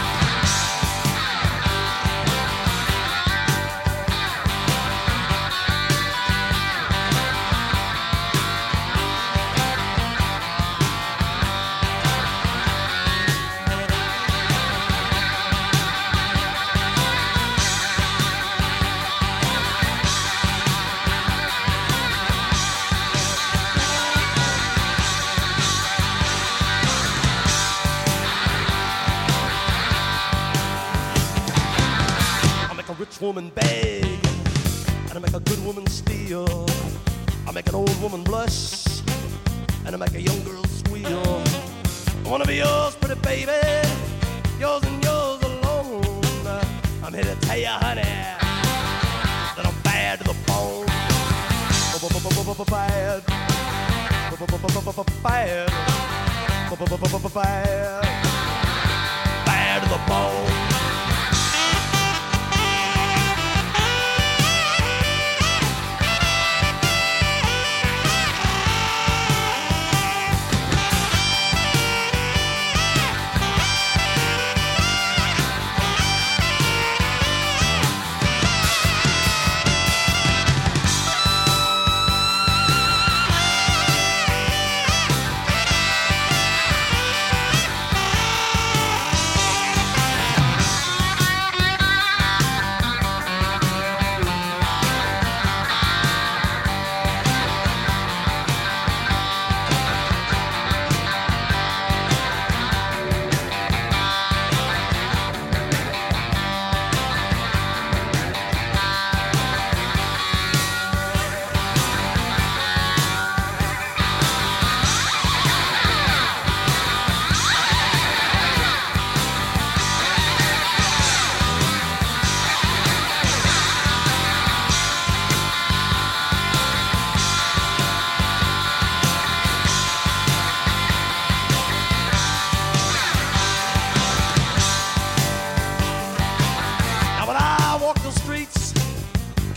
Rich woman beg, and I make a good woman steal. I make an old woman blush, and I make a young girl squeal. I wanna be yours, pretty baby, yours and yours alone. I'm here to tell you, honey, that I'm bad to the bone. Bad, bad, bad, bad to the bone.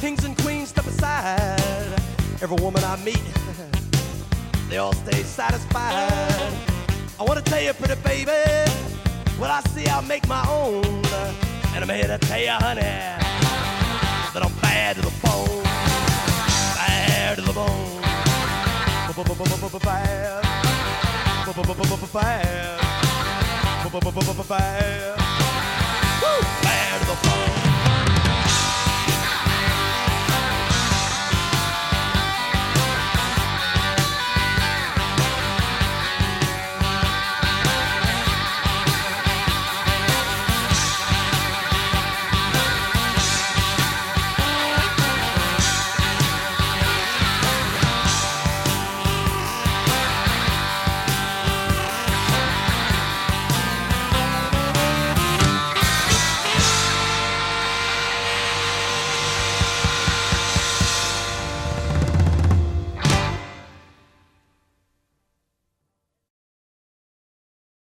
kings and queens step aside. Every woman I meet, they all stay satisfied. I wanna tell you, pretty baby, what I see I'll make my own. And I'm here to tell you, honey, that I'm bad to the bone. Bad to the bone. Bad. Bad. Bad. Bad to the bone.